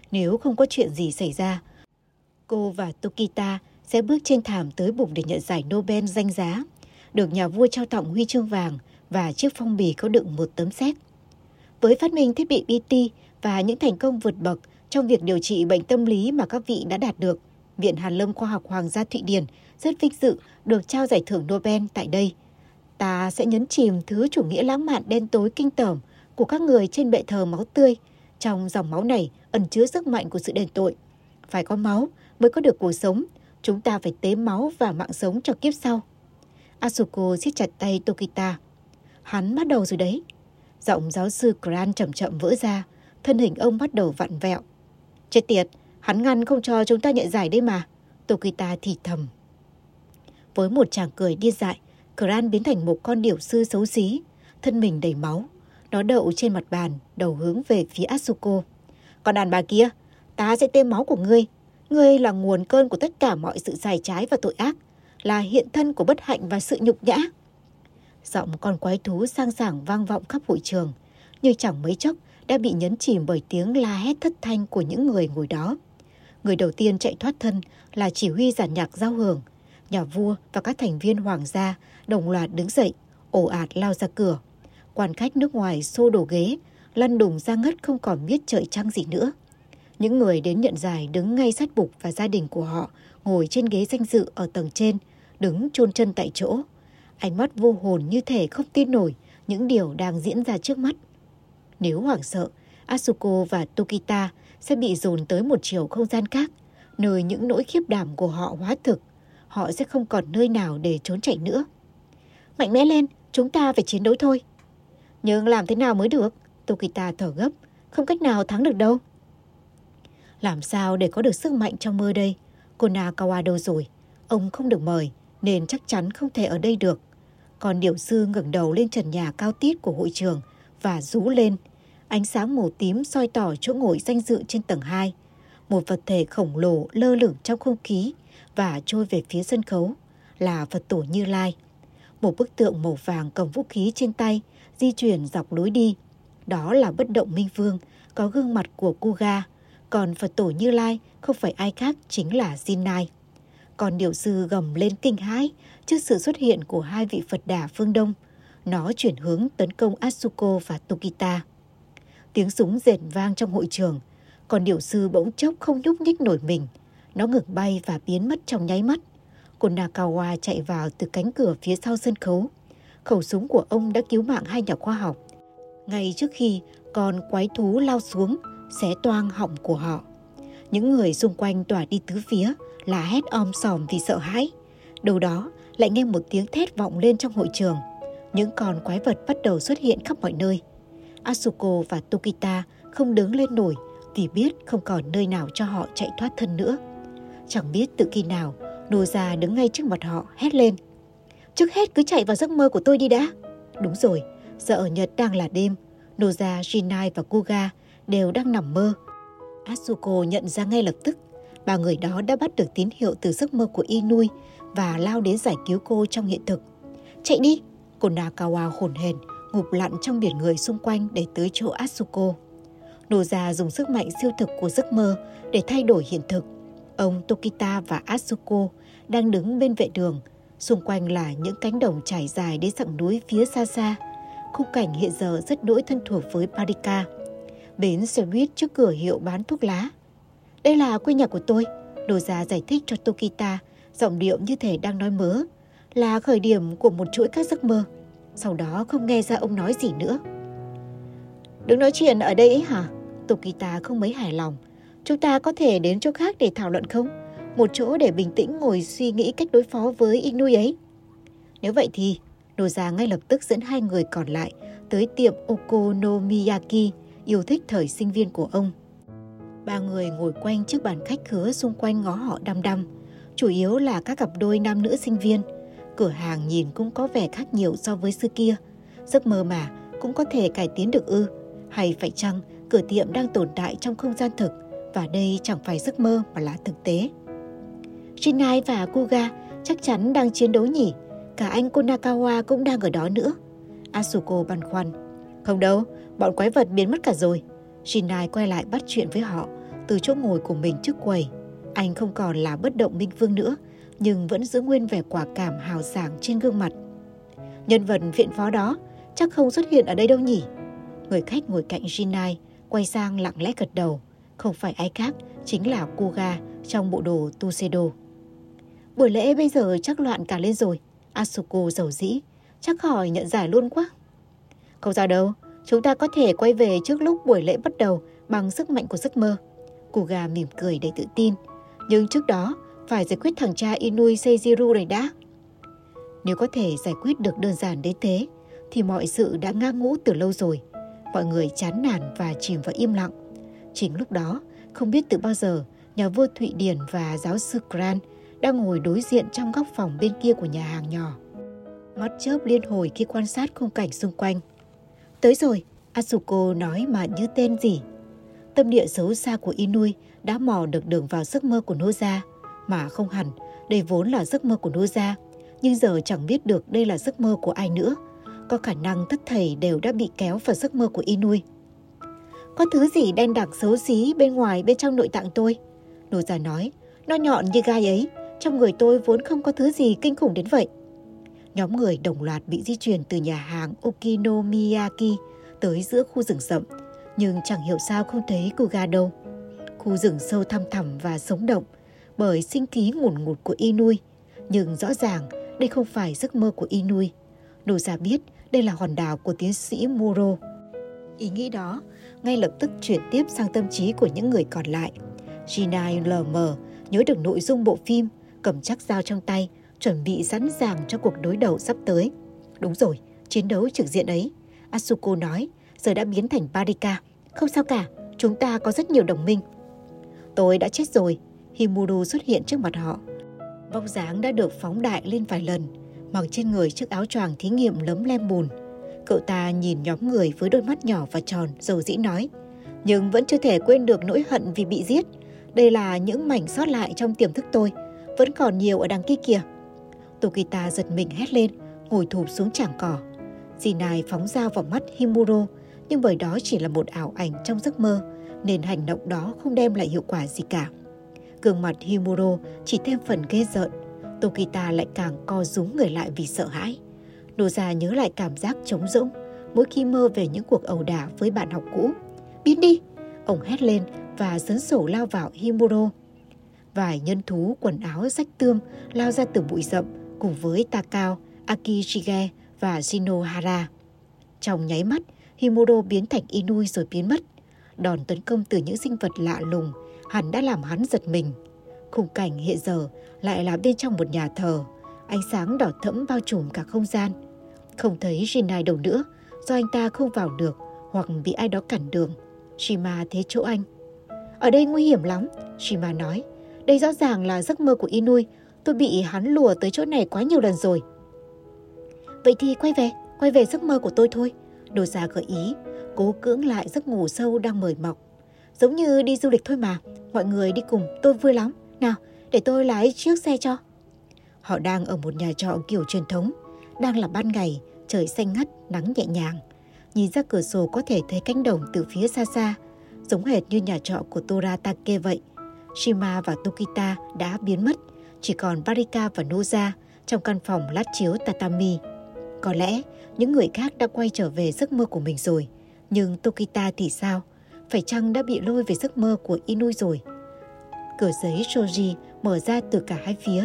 Nếu không có chuyện gì xảy ra, cô và Tokita sẽ bước trên thảm tới bục để nhận giải Nobel danh giá, được nhà vua trao tặng huy chương vàng và chiếc phong bì có đựng một tấm séc. Với phát minh thiết bị pê tê và những thành công vượt bậc trong việc điều trị bệnh tâm lý mà các vị đã đạt được, Viện Hàn lâm Khoa học Hoàng gia Thụy Điển rất vinh dự được trao giải thưởng Nobel tại đây. Ta sẽ nhấn chìm thứ chủ nghĩa lãng mạn đen tối kinh tởm của các người trên bệ thờ máu tươi. Trong dòng máu này ẩn chứa sức mạnh của sự đền tội. Phải có máu mới có được cuộc sống. Chúng ta phải tế máu và mạng sống cho kiếp sau. Asuko siết chặt tay Tokita. Hắn bắt đầu rồi đấy. Giọng giáo sư Grant chậm chậm vỡ ra. Thân hình ông bắt đầu vặn vẹo. Chết tiệt, hắn ngăn không cho chúng ta nhận giải đấy mà. Tokita thì thầm. Với một tràng cười điên dại, Grant biến thành một con điểu sư xấu xí, thân mình đầy máu. Nó đậu trên mặt bàn, đầu hướng về phía Asuko. Còn đàn bà kia, ta sẽ têm máu của ngươi. Ngươi là nguồn cơn của tất cả mọi sự sai trái và tội ác, là hiện thân của bất hạnh và sự nhục nhã. Giọng con quái thú sang sảng vang vọng khắp hội trường, nhưng chẳng mấy chốc đã bị nhấn chìm bởi tiếng la hét thất thanh của những người ngồi đó. Người đầu tiên chạy thoát thân là chỉ huy giàn nhạc giao hưởng. Nhà vua và các thành viên hoàng gia đồng loạt đứng dậy, ồ ạt lao ra cửa. Quan khách nước ngoài xô đổ ghế, lăn đùng ra ngất không còn biết trời trăng gì nữa. Những người đến nhận giải đứng ngay sát bục và gia đình của họ ngồi trên ghế danh dự ở tầng trên, đứng chôn chân tại chỗ. Ánh mắt vô hồn như thể không tin nổi những điều đang diễn ra trước mắt. Nếu hoảng sợ, Asuko và Tokita sẽ bị dồn tới một chiều không gian khác, nơi những nỗi khiếp đảm của họ hóa thực. Họ sẽ không còn nơi nào để trốn chạy nữa. Mạnh mẽ lên, chúng ta phải chiến đấu thôi. Nhưng làm thế nào mới được? Tokita thở gấp, không cách nào thắng được đâu. Làm sao để có được sức mạnh trong mơ đây? Konakawa đâu rồi? Ông không được mời, nên chắc chắn không thể ở đây được. Còn điểu sư ngẩng đầu lên trần nhà cao tít của hội trường và rú lên. Ánh sáng màu tím soi tỏ chỗ ngồi danh dự trên tầng hai. Một vật thể khổng lồ lơ lửng trong không khí và trôi về phía sân khấu là Phật tổ Như Lai. Một bức tượng màu vàng cầm vũ khí trên tay di chuyển dọc lối đi. Đó là Bất Động Minh Vương, có gương mặt của Kuga. Còn Phật tổ Như Lai không phải ai khác, chính là Jinai. Còn điểu sư gầm lên kinh hãi trước sự xuất hiện của hai vị Phật Đà phương Đông. Nó chuyển hướng tấn công Asuko và Tokita. Tiếng súng rền vang trong hội trường. Còn điểu sư bỗng chốc không nhúc nhích nổi mình. Nó ngừng bay và biến mất trong nháy mắt. Konakawa chạy vào từ cánh cửa phía sau sân khấu. Khẩu súng của ông đã cứu mạng hai nhà khoa học, ngay trước khi con quái thú lao xuống, xé toang họng của họ. Những người xung quanh tỏa đi tứ phía, là hét om sòm vì sợ hãi. Đâu đó lại nghe một tiếng thét vọng lên trong hội trường. Những con quái vật bắt đầu xuất hiện khắp mọi nơi. Asuko và Tokita không đứng lên nổi vì biết không còn nơi nào cho họ chạy thoát thân nữa. Chẳng biết từ khi nào, Noza đứng ngay trước mặt họ hét lên. Trước hết cứ chạy vào giấc mơ của tôi đi đã. Đúng rồi, giờ ở Nhật đang là đêm. Noza, Jinai và Kuga đều đang nằm mơ. Asuko nhận ra ngay lập tức. Ba người đó đã bắt được tín hiệu từ giấc mơ của Inui và lao đến giải cứu cô trong hiện thực. Chạy đi! Konakawa hổn hển, ngụp lặn trong biển người xung quanh để tới chỗ Asuko. Noza dùng sức mạnh siêu thực của giấc mơ để thay đổi hiện thực. Ông Tokita và Asuko đang đứng bên vệ đường. Xung quanh là những cánh đồng trải dài đến dặng núi phía xa xa. Khung cảnh hiện giờ rất đỗi thân thuộc với Parika. Bến xe buýt trước cửa hiệu bán thuốc lá. Đây là quê nhà của tôi, Noza giải thích cho Tokita, giọng điệu như thể đang nói mớ, là khởi điểm của một chuỗi các giấc mơ. Sau đó không nghe ra ông nói gì nữa. Đừng nói chuyện ở đây ấy hả? Tokita không mấy hài lòng. Chúng ta có thể đến chỗ khác để thảo luận không? Một chỗ để bình tĩnh ngồi suy nghĩ cách đối phó với Inui ấy. Nếu vậy thì, Noza ngay lập tức dẫn hai người còn lại tới tiệm Okonomiyaki yêu thích thời sinh viên của ông. Ba người ngồi quanh chiếc bàn khách khứa xung quanh ngó họ đăm đăm. Chủ yếu là các cặp đôi nam nữ sinh viên. Cửa hàng nhìn cũng có vẻ khác nhiều so với xưa kia. Giấc mơ mà cũng có thể cải tiến được ư? Hay phải chăng cửa tiệm đang tồn tại trong không gian thực và đây chẳng phải giấc mơ mà là thực tế? Jinai và Kuga chắc chắn đang chiến đấu nhỉ? Cả anh Konakawa cũng đang ở đó nữa. Asuko băn khoăn. Không đâu, bọn quái vật biến mất cả rồi. Jinai quay lại bắt chuyện với họ, từ chỗ ngồi của mình trước quầy. Anh không còn là bất động minh vương nữa, nhưng vẫn giữ nguyên vẻ quả cảm hào sảng trên gương mặt. Nhân vật viện phó đó chắc không xuất hiện ở đây đâu nhỉ? Người khách ngồi cạnh Jinai quay sang lặng lẽ gật đầu. Không phải ai khác, chính là Kuga trong bộ đồ Tuxedo. Buổi lễ bây giờ chắc loạn cả lên rồi. Asuko giàu dĩ, chắc khỏi nhận giải luôn quá. Không sao đâu, chúng ta có thể quay về trước lúc buổi lễ bắt đầu bằng sức mạnh của giấc mơ. Kuga mỉm cười đầy tự tin. Nhưng trước đó phải giải quyết thằng cha Inui Seijiru này đã. Nếu có thể giải quyết được đơn giản đến thế thì mọi sự đã ngã ngũ từ lâu rồi. Mọi người chán nản và chìm vào im lặng. Chính lúc đó, không biết từ bao giờ, nhà vua Thụy Điển và giáo sư Gran đang ngồi đối diện trong góc phòng bên kia của nhà hàng nhỏ. Mắt chớp liên hồi khi quan sát khung cảnh xung quanh. Tới rồi, Asuko nói mà như tên gì. Tâm địa xấu xa của Inui đã mò được đường vào giấc mơ của Noza, mà không hẳn, đây vốn là giấc mơ của Noza, nhưng giờ chẳng biết được đây là giấc mơ của ai nữa. Có khả năng tất thảy đều đã bị kéo vào giấc mơ của Inui. Có thứ gì đen đặc xấu xí bên ngoài bên trong nội tạng tôi, Noza nói. Nó nhọn như gai ấy, trong người tôi vốn không có thứ gì kinh khủng đến vậy. Nhóm người đồng loạt bị di chuyển từ nhà hàng Okinomiyaki tới giữa khu rừng rậm, nhưng chẳng hiểu sao không thấy Kuga đâu. Khu rừng sâu thăm thẳm và sống động bởi sinh khí ngùn ngụt của Inui, nhưng rõ ràng đây không phải giấc mơ của Inui. Noza biết đây là hòn đảo của tiến sĩ Muro. Ý nghĩ đó ngay lập tức chuyển tiếp sang tâm trí của những người còn lại. Jinai lờ mờ nhớ được nội dung bộ phim, cầm chắc dao trong tay, chuẩn bị sẵn sàng cho cuộc đối đầu sắp tới. Đúng rồi, chiến đấu trực diện ấy. Asuko nói, giờ đã biến thành Barika. Không sao cả, chúng ta có rất nhiều đồng minh. Tôi đã chết rồi. Himuro xuất hiện trước mặt họ. Vóc dáng đã được phóng đại lên vài lần, mặc trên người chiếc áo choàng thí nghiệm lấm lem bùn. Cậu ta nhìn nhóm người với đôi mắt nhỏ và tròn, dầu dĩ nói, nhưng vẫn chưa thể quên được nỗi hận vì bị giết. Đây là những mảnh sót lại trong tiềm thức tôi, vẫn còn nhiều ở đằng kia kìa. Tokita giật mình hét lên, ngồi thụp xuống chảng cỏ. Jinai phóng dao vào mắt Himuro, nhưng bởi đó chỉ là một ảo ảnh trong giấc mơ, nên hành động đó không đem lại hiệu quả gì cả. Gương mặt Himuro chỉ thêm phần ghê rợn. Tokita lại càng co rúm người lại vì sợ hãi. Noza nhớ lại cảm giác trống rỗng mỗi khi mơ về những cuộc ẩu đả với bạn học cũ. Biến đi! Ông hét lên và sấn sổ lao vào Himuro. Vài nhân thú quần áo rách tươm lao ra từ bụi rậm cùng với Takao, Akishige và Shinohara. Trong nháy mắt, Himuro biến thành Inui rồi biến mất. Đòn tấn công từ những sinh vật lạ lùng hẳn đã làm hắn giật mình. Khung cảnh hiện giờ lại là bên trong một nhà thờ. Ánh sáng đỏ thẫm bao trùm cả không gian. Không thấy Jinai đâu nữa, do anh ta không vào được hoặc bị ai đó cản đường. Shima thế chỗ anh. Ở đây nguy hiểm lắm, Shima nói. Đây rõ ràng là giấc mơ của Inui. Tôi bị hắn lùa tới chỗ này quá nhiều lần rồi. Vậy thì quay về, quay về giấc mơ của tôi thôi, Noza gợi ý, cố cưỡng lại giấc ngủ sâu đang mời mọc. Giống như đi du lịch thôi mà, mọi người đi cùng tôi vui lắm. Nào, để tôi lái chiếc xe cho. Họ đang ở một nhà trọ kiểu truyền thống. Đang là ban ngày, trời xanh ngắt, nắng nhẹ nhàng. Nhìn ra cửa sổ có thể thấy cánh đồng từ phía xa xa, giống hệt như nhà trọ của Toratake vậy. Shima và Tokita đã biến mất, chỉ còn Barika và Noza trong căn phòng lát chiếu tatami. Có lẽ những người khác đã quay trở về giấc mơ của mình rồi, nhưng Tokita thì sao? Phải chăng đã bị lôi về giấc mơ của Inui rồi? Cửa giấy shoji mở ra từ cả hai phía.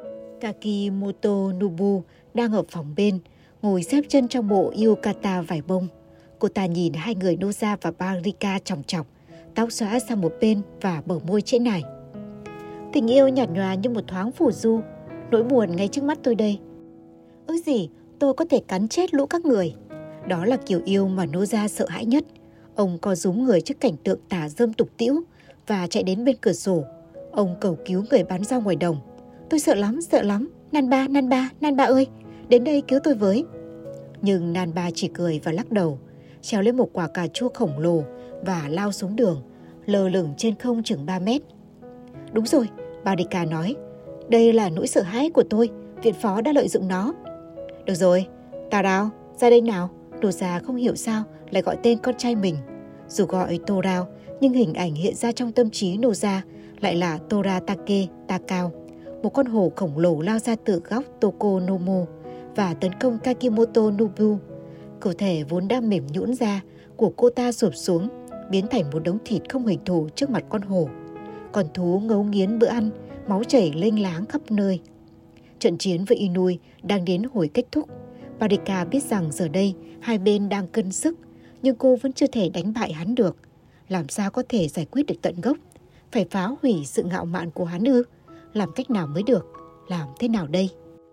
Kakimoto Nobu đang ở phòng bên, ngồi xếp chân trong bộ yukata vải bông. Cô ta nhìn hai người Noza và Barika chòng chọc, tóc xõa sang một bên và bờ môi trễ nải. Tình yêu nhạt nhòa như một thoáng phù du, nỗi buồn ngay trước mắt tôi đây. Ước gì tôi có thể cắn chết lũ các người. Đó là kiểu yêu mà Noza sợ hãi nhất. Ông co rúm người trước cảnh tượng tả dâm tục tĩu và chạy đến bên cửa sổ. Ông cầu cứu người bán rau ngoài đồng. Tôi sợ lắm, sợ lắm. Nanba, Nanba, Nanba ơi, đến đây cứu tôi với. Nhưng Nanba chỉ cười và lắc đầu, trèo lên một quả cà chua khổng lồ và lao xuống đường, lơ lửng trên không chừng ba mét. Đúng rồi, Barika nói, đây là nỗi sợ hãi của tôi, viện phó đã lợi dụng nó. Được rồi, Tarao, ra đây nào. Noza không hiểu sao lại gọi tên con trai mình. Dù gọi Torao, Nhưng hình ảnh hiện ra trong tâm trí Noza lại là Toratake Takao, một con hổ khổng lồ lao ra từ góc Tokonomo và tấn công Kakimoto Nobu. Cơ thể vốn đang mềm nhũn ra của cô ta sụp xuống, biến thành một đống thịt không hình thù trước mặt con hổ. Con thú ngấu nghiến bữa ăn, máu chảy lênh láng khắp nơi. Trận chiến với Inui đang đến hồi kết thúc. Barika biết rằng giờ đây hai bên đang cân sức, nhưng cô vẫn chưa thể đánh bại hắn được. Làm sao có thể giải quyết được tận gốc? Phải phá hủy sự ngạo mạn của hắn ư? Làm cách nào mới được? Làm thế nào đây?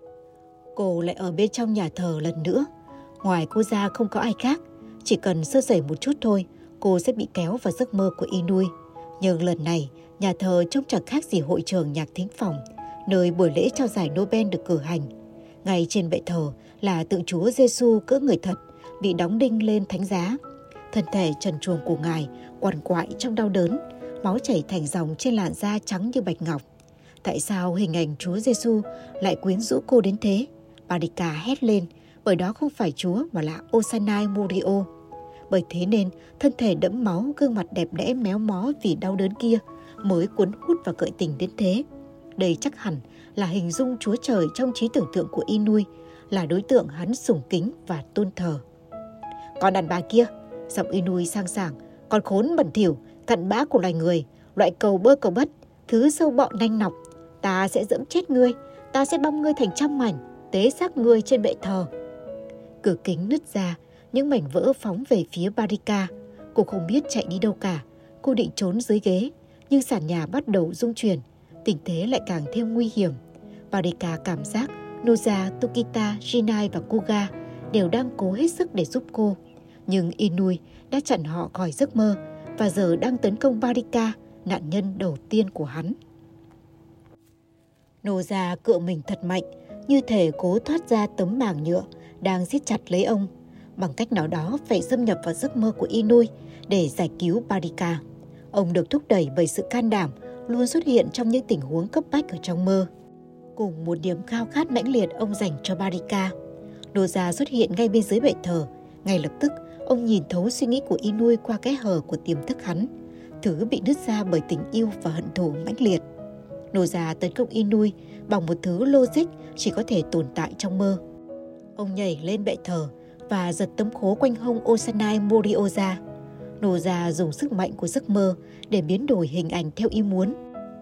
Cô lại ở bên trong nhà thờ lần nữa. Ngoài cô ra không có ai khác. Chỉ cần sơ sẩy một chút thôi, cô sẽ bị kéo vào giấc mơ của Inui. Nhưng lần này, nhà thờ trông chẳng khác gì hội trường nhạc thính phòng, nơi buổi lễ trao giải Nobel được cử hành. Ngay trên bệ thờ là tượng Chúa Giêsu cỡ người thật, bị đóng đinh lên thánh giá. Thân thể trần truồng của Ngài quằn quại trong đau đớn, máu chảy thành dòng trên làn da trắng như bạch ngọc. Tại sao hình ảnh Chúa Giêsu lại quyến rũ cô đến thế? Barika hét lên, bởi đó không phải Chúa mà là Osanai Morio. Bởi thế nên, thân thể đẫm máu, gương mặt đẹp đẽ méo mó vì đau đớn kia mới cuốn hút và gợi tình đến thế. Đây chắc hẳn là hình dung Chúa Trời trong trí tưởng tượng của Inui, là đối tượng hắn sùng kính và tôn thờ. Con đàn bà kia, giọng Inui sang sảng, con khốn bẩn thỉu, cặn bã của loài người, loại cầu bơ cầu bất, thứ sâu bọ nanh nọc. Ta sẽ dẫm chết ngươi, ta sẽ băm ngươi thành trăm mảnh, tế xác ngươi trên bệ thờ. Cửa kính nứt ra, những mảnh vỡ phóng về phía Barika. Cô không biết chạy đi đâu cả. Cô định trốn dưới ghế, nhưng sàn nhà bắt đầu rung chuyển. Tình thế lại càng thêm nguy hiểm. Barika cảm giác Noza, Tokita, Jinai và Koga đều đang cố hết sức để giúp cô. Nhưng Inui đã chặn họ khỏi giấc mơ và giờ đang tấn công Barika, nạn nhân đầu tiên của hắn. Noza cựa mình thật mạnh, như thể cố thoát ra tấm màng nhựa đang siết chặt lấy ông. Bằng cách nào đó phải xâm nhập vào giấc mơ của Inui để giải cứu Barika. Ông được thúc đẩy bởi sự can đảm luôn xuất hiện trong những tình huống cấp bách ở trong mơ. Cùng một niềm khao khát mãnh liệt ông dành cho Barika. Noza xuất hiện ngay bên dưới bệ thờ. Ngay lập tức, ông nhìn thấu suy nghĩ của Inui qua kẽ hở của tiềm thức hắn, thứ bị nứt ra bởi tình yêu và hận thù mãnh liệt. Noza tấn công Inui bằng một thứ logic chỉ có thể tồn tại trong mơ. Ông nhảy lên bệ thờ và giật tấm khố quanh hông Osanai Morio ra. Noza dùng sức mạnh của giấc mơ để biến đổi hình ảnh theo ý muốn.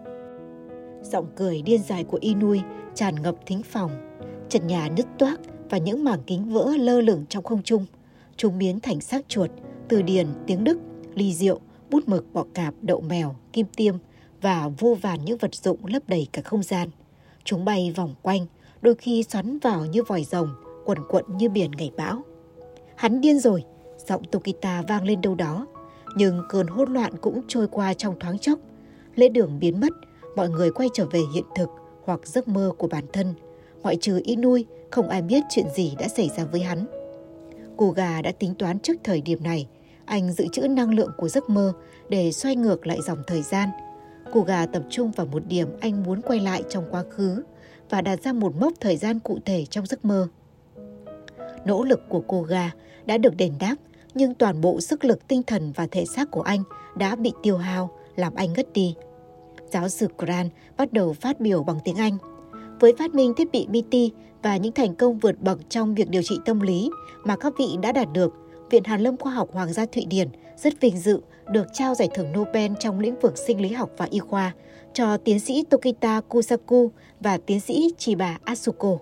Giọng cười điên dại của Inui tràn ngập thính phòng. Trần nhà nứt toác và những mảng kính vỡ lơ lửng trong không trung. Chúng biến thành xác chuột, từ điển, tiếng Đức, ly rượu, bút mực, bọ cạp, đậu mèo, kim tiêm và vô vàn những vật dụng lấp đầy cả không gian. Chúng bay vòng quanh, đôi khi xoắn vào như vòi rồng, quần quận như biển ngày bão. Hắn điên rồi, giọng Tokita vang lên đâu đó. Nhưng cơn hỗn loạn cũng trôi qua trong thoáng chốc. Lễ đường biến mất, mọi người quay trở về hiện thực hoặc giấc mơ của bản thân. Ngoại trừ Inui, không ai biết chuyện gì đã xảy ra với hắn. Koga đã tính toán trước thời điểm này. Anh dự trữ năng lượng của giấc mơ để xoay ngược lại dòng thời gian. Koga tập trung vào một điểm anh muốn quay lại trong quá khứ và đặt ra một mốc thời gian cụ thể trong giấc mơ. Nỗ lực của Koga đã được đền đáp, nhưng toàn bộ sức lực tinh thần và thể xác của anh đã bị tiêu hao, làm anh ngất đi. Giáo sư Grant bắt đầu phát biểu bằng tiếng Anh. Với phát minh thiết bị bê tê và những thành công vượt bậc trong việc điều trị tâm lý mà các vị đã đạt được, Viện Hàn lâm Khoa học Hoàng gia Thụy Điển rất vinh dự được trao giải thưởng Nobel trong lĩnh vực sinh lý học và y khoa cho tiến sĩ Tokita Kusaku và tiến sĩ Chiba Asuko.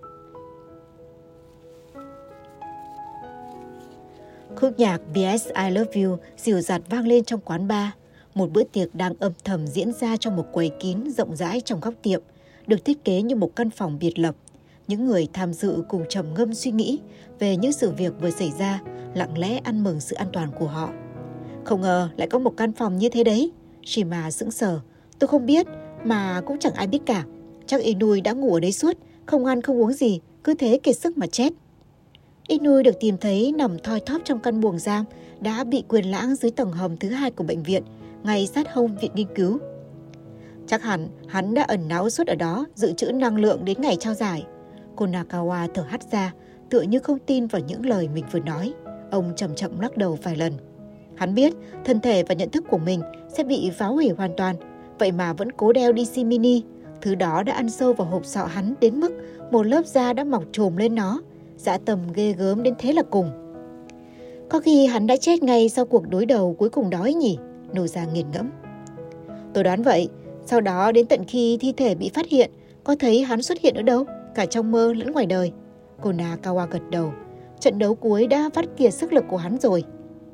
Khúc nhạc pê ét I Love You dịu dặt vang lên trong quán bar. Một bữa tiệc đang âm thầm diễn ra trong một quầy kín rộng rãi trong góc tiệm, được thiết kế như một căn phòng biệt lập. Những người tham dự cùng trầm ngâm suy nghĩ về những sự việc vừa xảy ra, lặng lẽ ăn mừng sự an toàn của họ. Không ngờ lại có một căn phòng như thế đấy. Shima sững sờ. Tôi không biết, mà cũng chẳng ai biết cả. Chắc Inui đã ngủ ở đấy suốt, không ăn không uống gì, cứ thế kiệt sức mà chết. Inui được tìm thấy nằm thoi thóp trong căn buồng giam đã bị quên lãng dưới tầng hầm thứ hai của bệnh viện, ngay sát hông viện nghiên cứu. Chắc hẳn hắn đã ẩn náu suốt ở đó, dự trữ năng lượng đến ngày trao giải. Konakawa thở hắt ra, tựa như không tin vào những lời mình vừa nói. Ông chậm chậm lắc đầu vài lần. Hắn biết thân thể và nhận thức của mình sẽ bị phá hủy hoàn toàn, vậy mà vẫn cố đeo đê xê Mini. Thứ đó đã ăn sâu vào hộp sọ hắn đến mức một lớp da đã mọc trồm lên nó. Dã tâm ghê gớm đến thế là cùng. Có khi hắn đã chết ngay sau cuộc đối đầu cuối cùng đó ấy nhỉ? Noza nghiền ngẫm. Tôi đoán vậy. Sau đó đến tận khi thi thể bị phát hiện, có thấy hắn xuất hiện ở đâu, cả trong mơ lẫn ngoài đời. Konakawa gật đầu. Trận đấu cuối đã vắt kiệt sức lực của hắn rồi.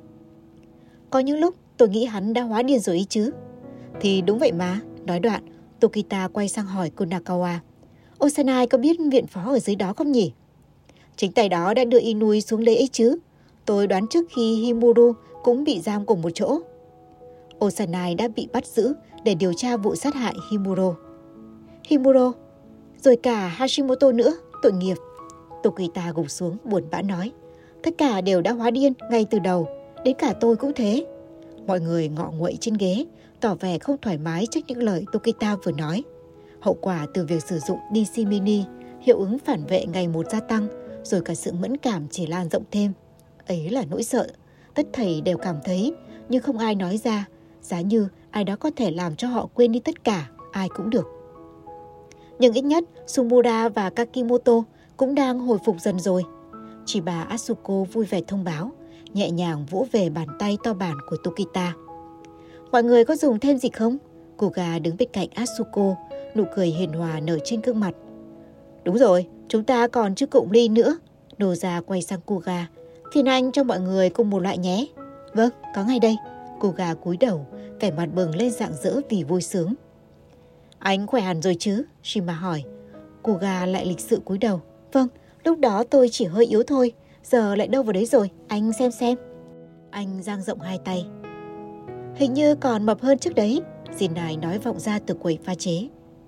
Có những lúc tôi nghĩ hắn đã hóa điên rồi ý chứ. Thì đúng vậy mà. Nói đoạn, Tokita quay sang hỏi Konakawa. Osanai có biết viện phó ở dưới đó không nhỉ? Chính tay đó đã đưa Inui xuống đấy ấy chứ. Tôi đoán trước khi Himuro cũng bị giam cùng một chỗ. Osanai đã bị bắt giữ để điều tra vụ sát hại Himuro. Himuro, rồi cả Hashimoto nữa, tội nghiệp. Tokita gục xuống buồn bã nói. Tất cả đều đã hóa điên ngay từ đầu, đến cả tôi cũng thế. Mọi người ngọ nguậy trên ghế, tỏ vẻ không thoải mái trước những lời Tokita vừa nói. Hậu quả từ việc sử dụng đê xê Mini, hiệu ứng phản vệ ngày một gia tăng, rồi cả sự mẫn cảm chỉ lan rộng thêm. Ấy là nỗi sợ, tất thảy đều cảm thấy, nhưng không ai nói ra. Giá như ai đó có thể làm cho họ quên đi tất cả, ai cũng được. Nhưng ít nhất Sumura và Kakimoto cũng đang hồi phục dần rồi. Chị bà Atsuko vui vẻ thông báo, nhẹ nhàng vỗ về bàn tay to bản của Tokita. Mọi người có dùng thêm gì không? Kuga đứng bên cạnh Atsuko, nụ cười hiền hòa nở trên gương mặt. Đúng rồi, chúng ta còn chưa cụm ly nữa. Noza quay sang Kuga. Phiền anh cho mọi người cùng một loại nhé. Vâng, có ngay đây. Kuga cúi đầu, vẻ mặt bừng lên rạng rỡ vì vui sướng. Anh khỏe hẳn rồi chứ? Shima hỏi. Kuga lại lịch sự cúi đầu. Vâng, lúc đó tôi chỉ hơi yếu thôi. Giờ lại đâu vào đấy rồi, anh xem xem. Anh dang rộng hai tay. Hình như còn mập hơn trước đấy, Jinai nói vọng ra từ quầy pha chế.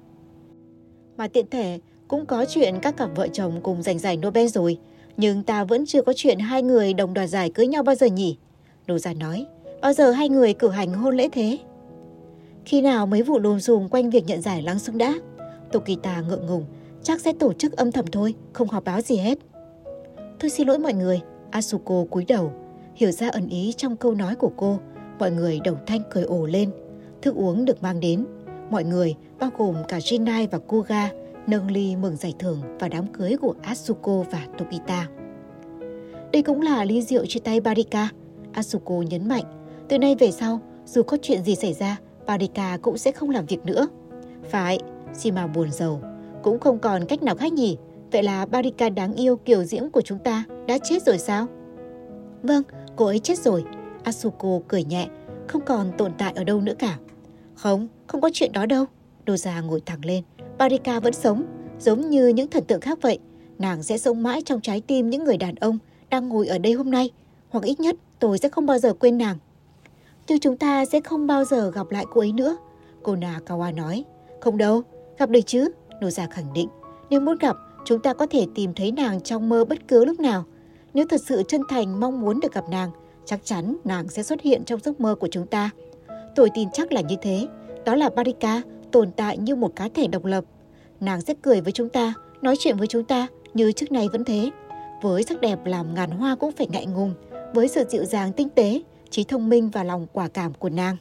Mà tiện thể cũng có chuyện các cặp vợ chồng cùng giành giải Nobel rồi, nhưng ta vẫn chưa có chuyện hai người đồng đoạt giải cưới nhau bao giờ nhỉ? Noza nói, bao giờ hai người cử hành hôn lễ thế? Khi nào mấy vụ lùm xùm quanh việc nhận giải lắng xuống đã? Tokita ngượng ngùng, chắc sẽ tổ chức âm thầm thôi, không họp báo gì hết. Tôi xin lỗi mọi người. Atsuko cúi đầu, hiểu ra ẩn ý trong câu nói của cô. Mọi người đồng thanh cười ồ lên. Thức uống được mang đến. Mọi người, bao gồm cả Jinai và Kuga, nâng ly mừng giải thưởng và đám cưới của Atsuko và Tokita. Đây cũng là ly rượu chia tay Barika. Atsuko nhấn mạnh, từ nay về sau, dù có chuyện gì xảy ra, Barika cũng sẽ không làm việc nữa. Phải, Shima buồn rầu, cũng không còn cách nào khác nhỉ. Vậy là Barika đáng yêu kiều diễm của chúng ta đã chết rồi sao? Vâng, cô ấy chết rồi. Atsuko cười nhẹ, không còn tồn tại ở đâu nữa cả. Không, không có chuyện đó đâu. Noza ngồi thẳng lên. Barika vẫn sống, giống như những thần tượng khác vậy. Nàng sẽ sống mãi trong trái tim những người đàn ông đang ngồi ở đây hôm nay. Hoặc ít nhất tôi sẽ không bao giờ quên nàng. Nhưng chúng ta sẽ không bao giờ gặp lại cô ấy nữa, Konakawa nói. Không đâu, gặp được chứ, Noza khẳng định. Nếu muốn gặp, chúng ta có thể tìm thấy nàng trong mơ bất cứ lúc nào. Nếu thật sự chân thành mong muốn được gặp nàng, chắc chắn nàng sẽ xuất hiện trong giấc mơ của chúng ta. Tôi tin chắc là như thế. Đó là Barika tồn tại như một cá thể độc lập. Nàng sẽ cười với chúng ta, nói chuyện với chúng ta như trước nay vẫn thế. Với sắc đẹp làm ngàn hoa cũng phải ngại ngùng, với sự dịu dàng tinh tế, trí thông minh và lòng quả cảm của nàng.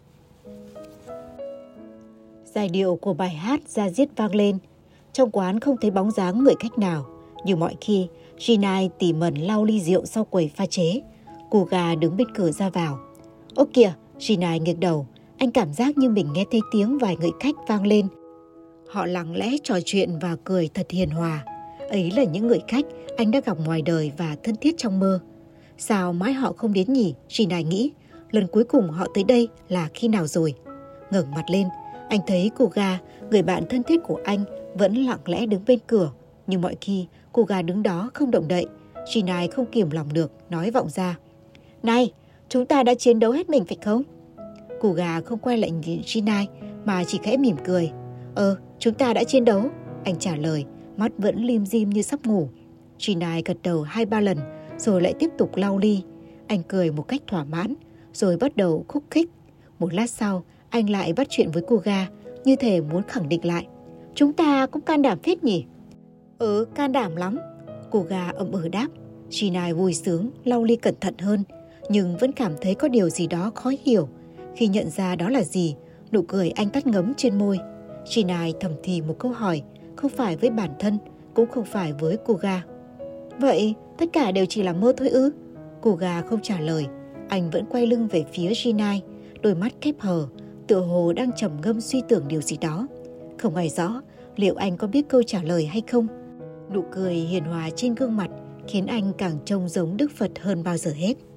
Giai điệu của bài hát da diết vang lên. Trong quán không thấy bóng dáng người khách nào. Như mọi khi, Jinai tỉ mẩn lau ly rượu sau quầy pha chế. Kuga đứng bên cửa ra vào. Ô kìa, Jinai nghiêng đầu. Anh cảm giác như mình nghe thấy tiếng vài người khách vang lên. Họ lặng lẽ trò chuyện và cười thật hiền hòa. Ấy là những người khách anh đã gặp ngoài đời và thân thiết trong mơ. Sao mãi họ không đến nhỉ? Jinai nghĩ. Lần cuối cùng họ tới đây là khi nào rồi? Ngẩng mặt lên, anh thấy Kuga, người bạn thân thiết của anh, vẫn lặng lẽ đứng bên cửa. Nhưng mọi khi, Kuga đứng đó không động đậy. Jinai không kiềm lòng được, nói vọng ra. Này, chúng ta đã chiến đấu hết mình phải không? Kuga không quay lại nhìn Jinai mà chỉ khẽ mỉm cười. Ờ, chúng ta đã chiến đấu, anh trả lời, mắt vẫn lim dim như sắp ngủ. Jinai gật đầu hai ba lần, rồi lại tiếp tục lau ly. Anh cười một cách thỏa mãn, rồi bắt đầu khúc khích. Một lát sau, anh lại bắt chuyện với Kuga, như thể muốn khẳng định lại. Chúng ta cũng can đảm phết nhỉ? Ừ, can đảm lắm. Kuga ậm ừ đáp. Jinai vui sướng, lau ly cẩn thận hơn. nhưng vẫn cảm thấy có điều gì đó khó hiểu. Khi nhận ra đó là gì, nụ cười anh tắt ngấm trên môi. Gina thầm thì một câu hỏi, không phải với bản thân, cũng không phải với Kuga. Vậy tất cả đều chỉ là mơ thôi ư? Kuga không trả lời. Anh vẫn quay lưng về phía Gina, đôi mắt khép hờ, tựa hồ đang trầm ngâm suy tưởng điều gì đó. Không ai rõ liệu anh có biết câu trả lời hay không. Nụ cười hiền hòa trên gương mặt khiến anh càng trông giống Đức Phật hơn bao giờ hết.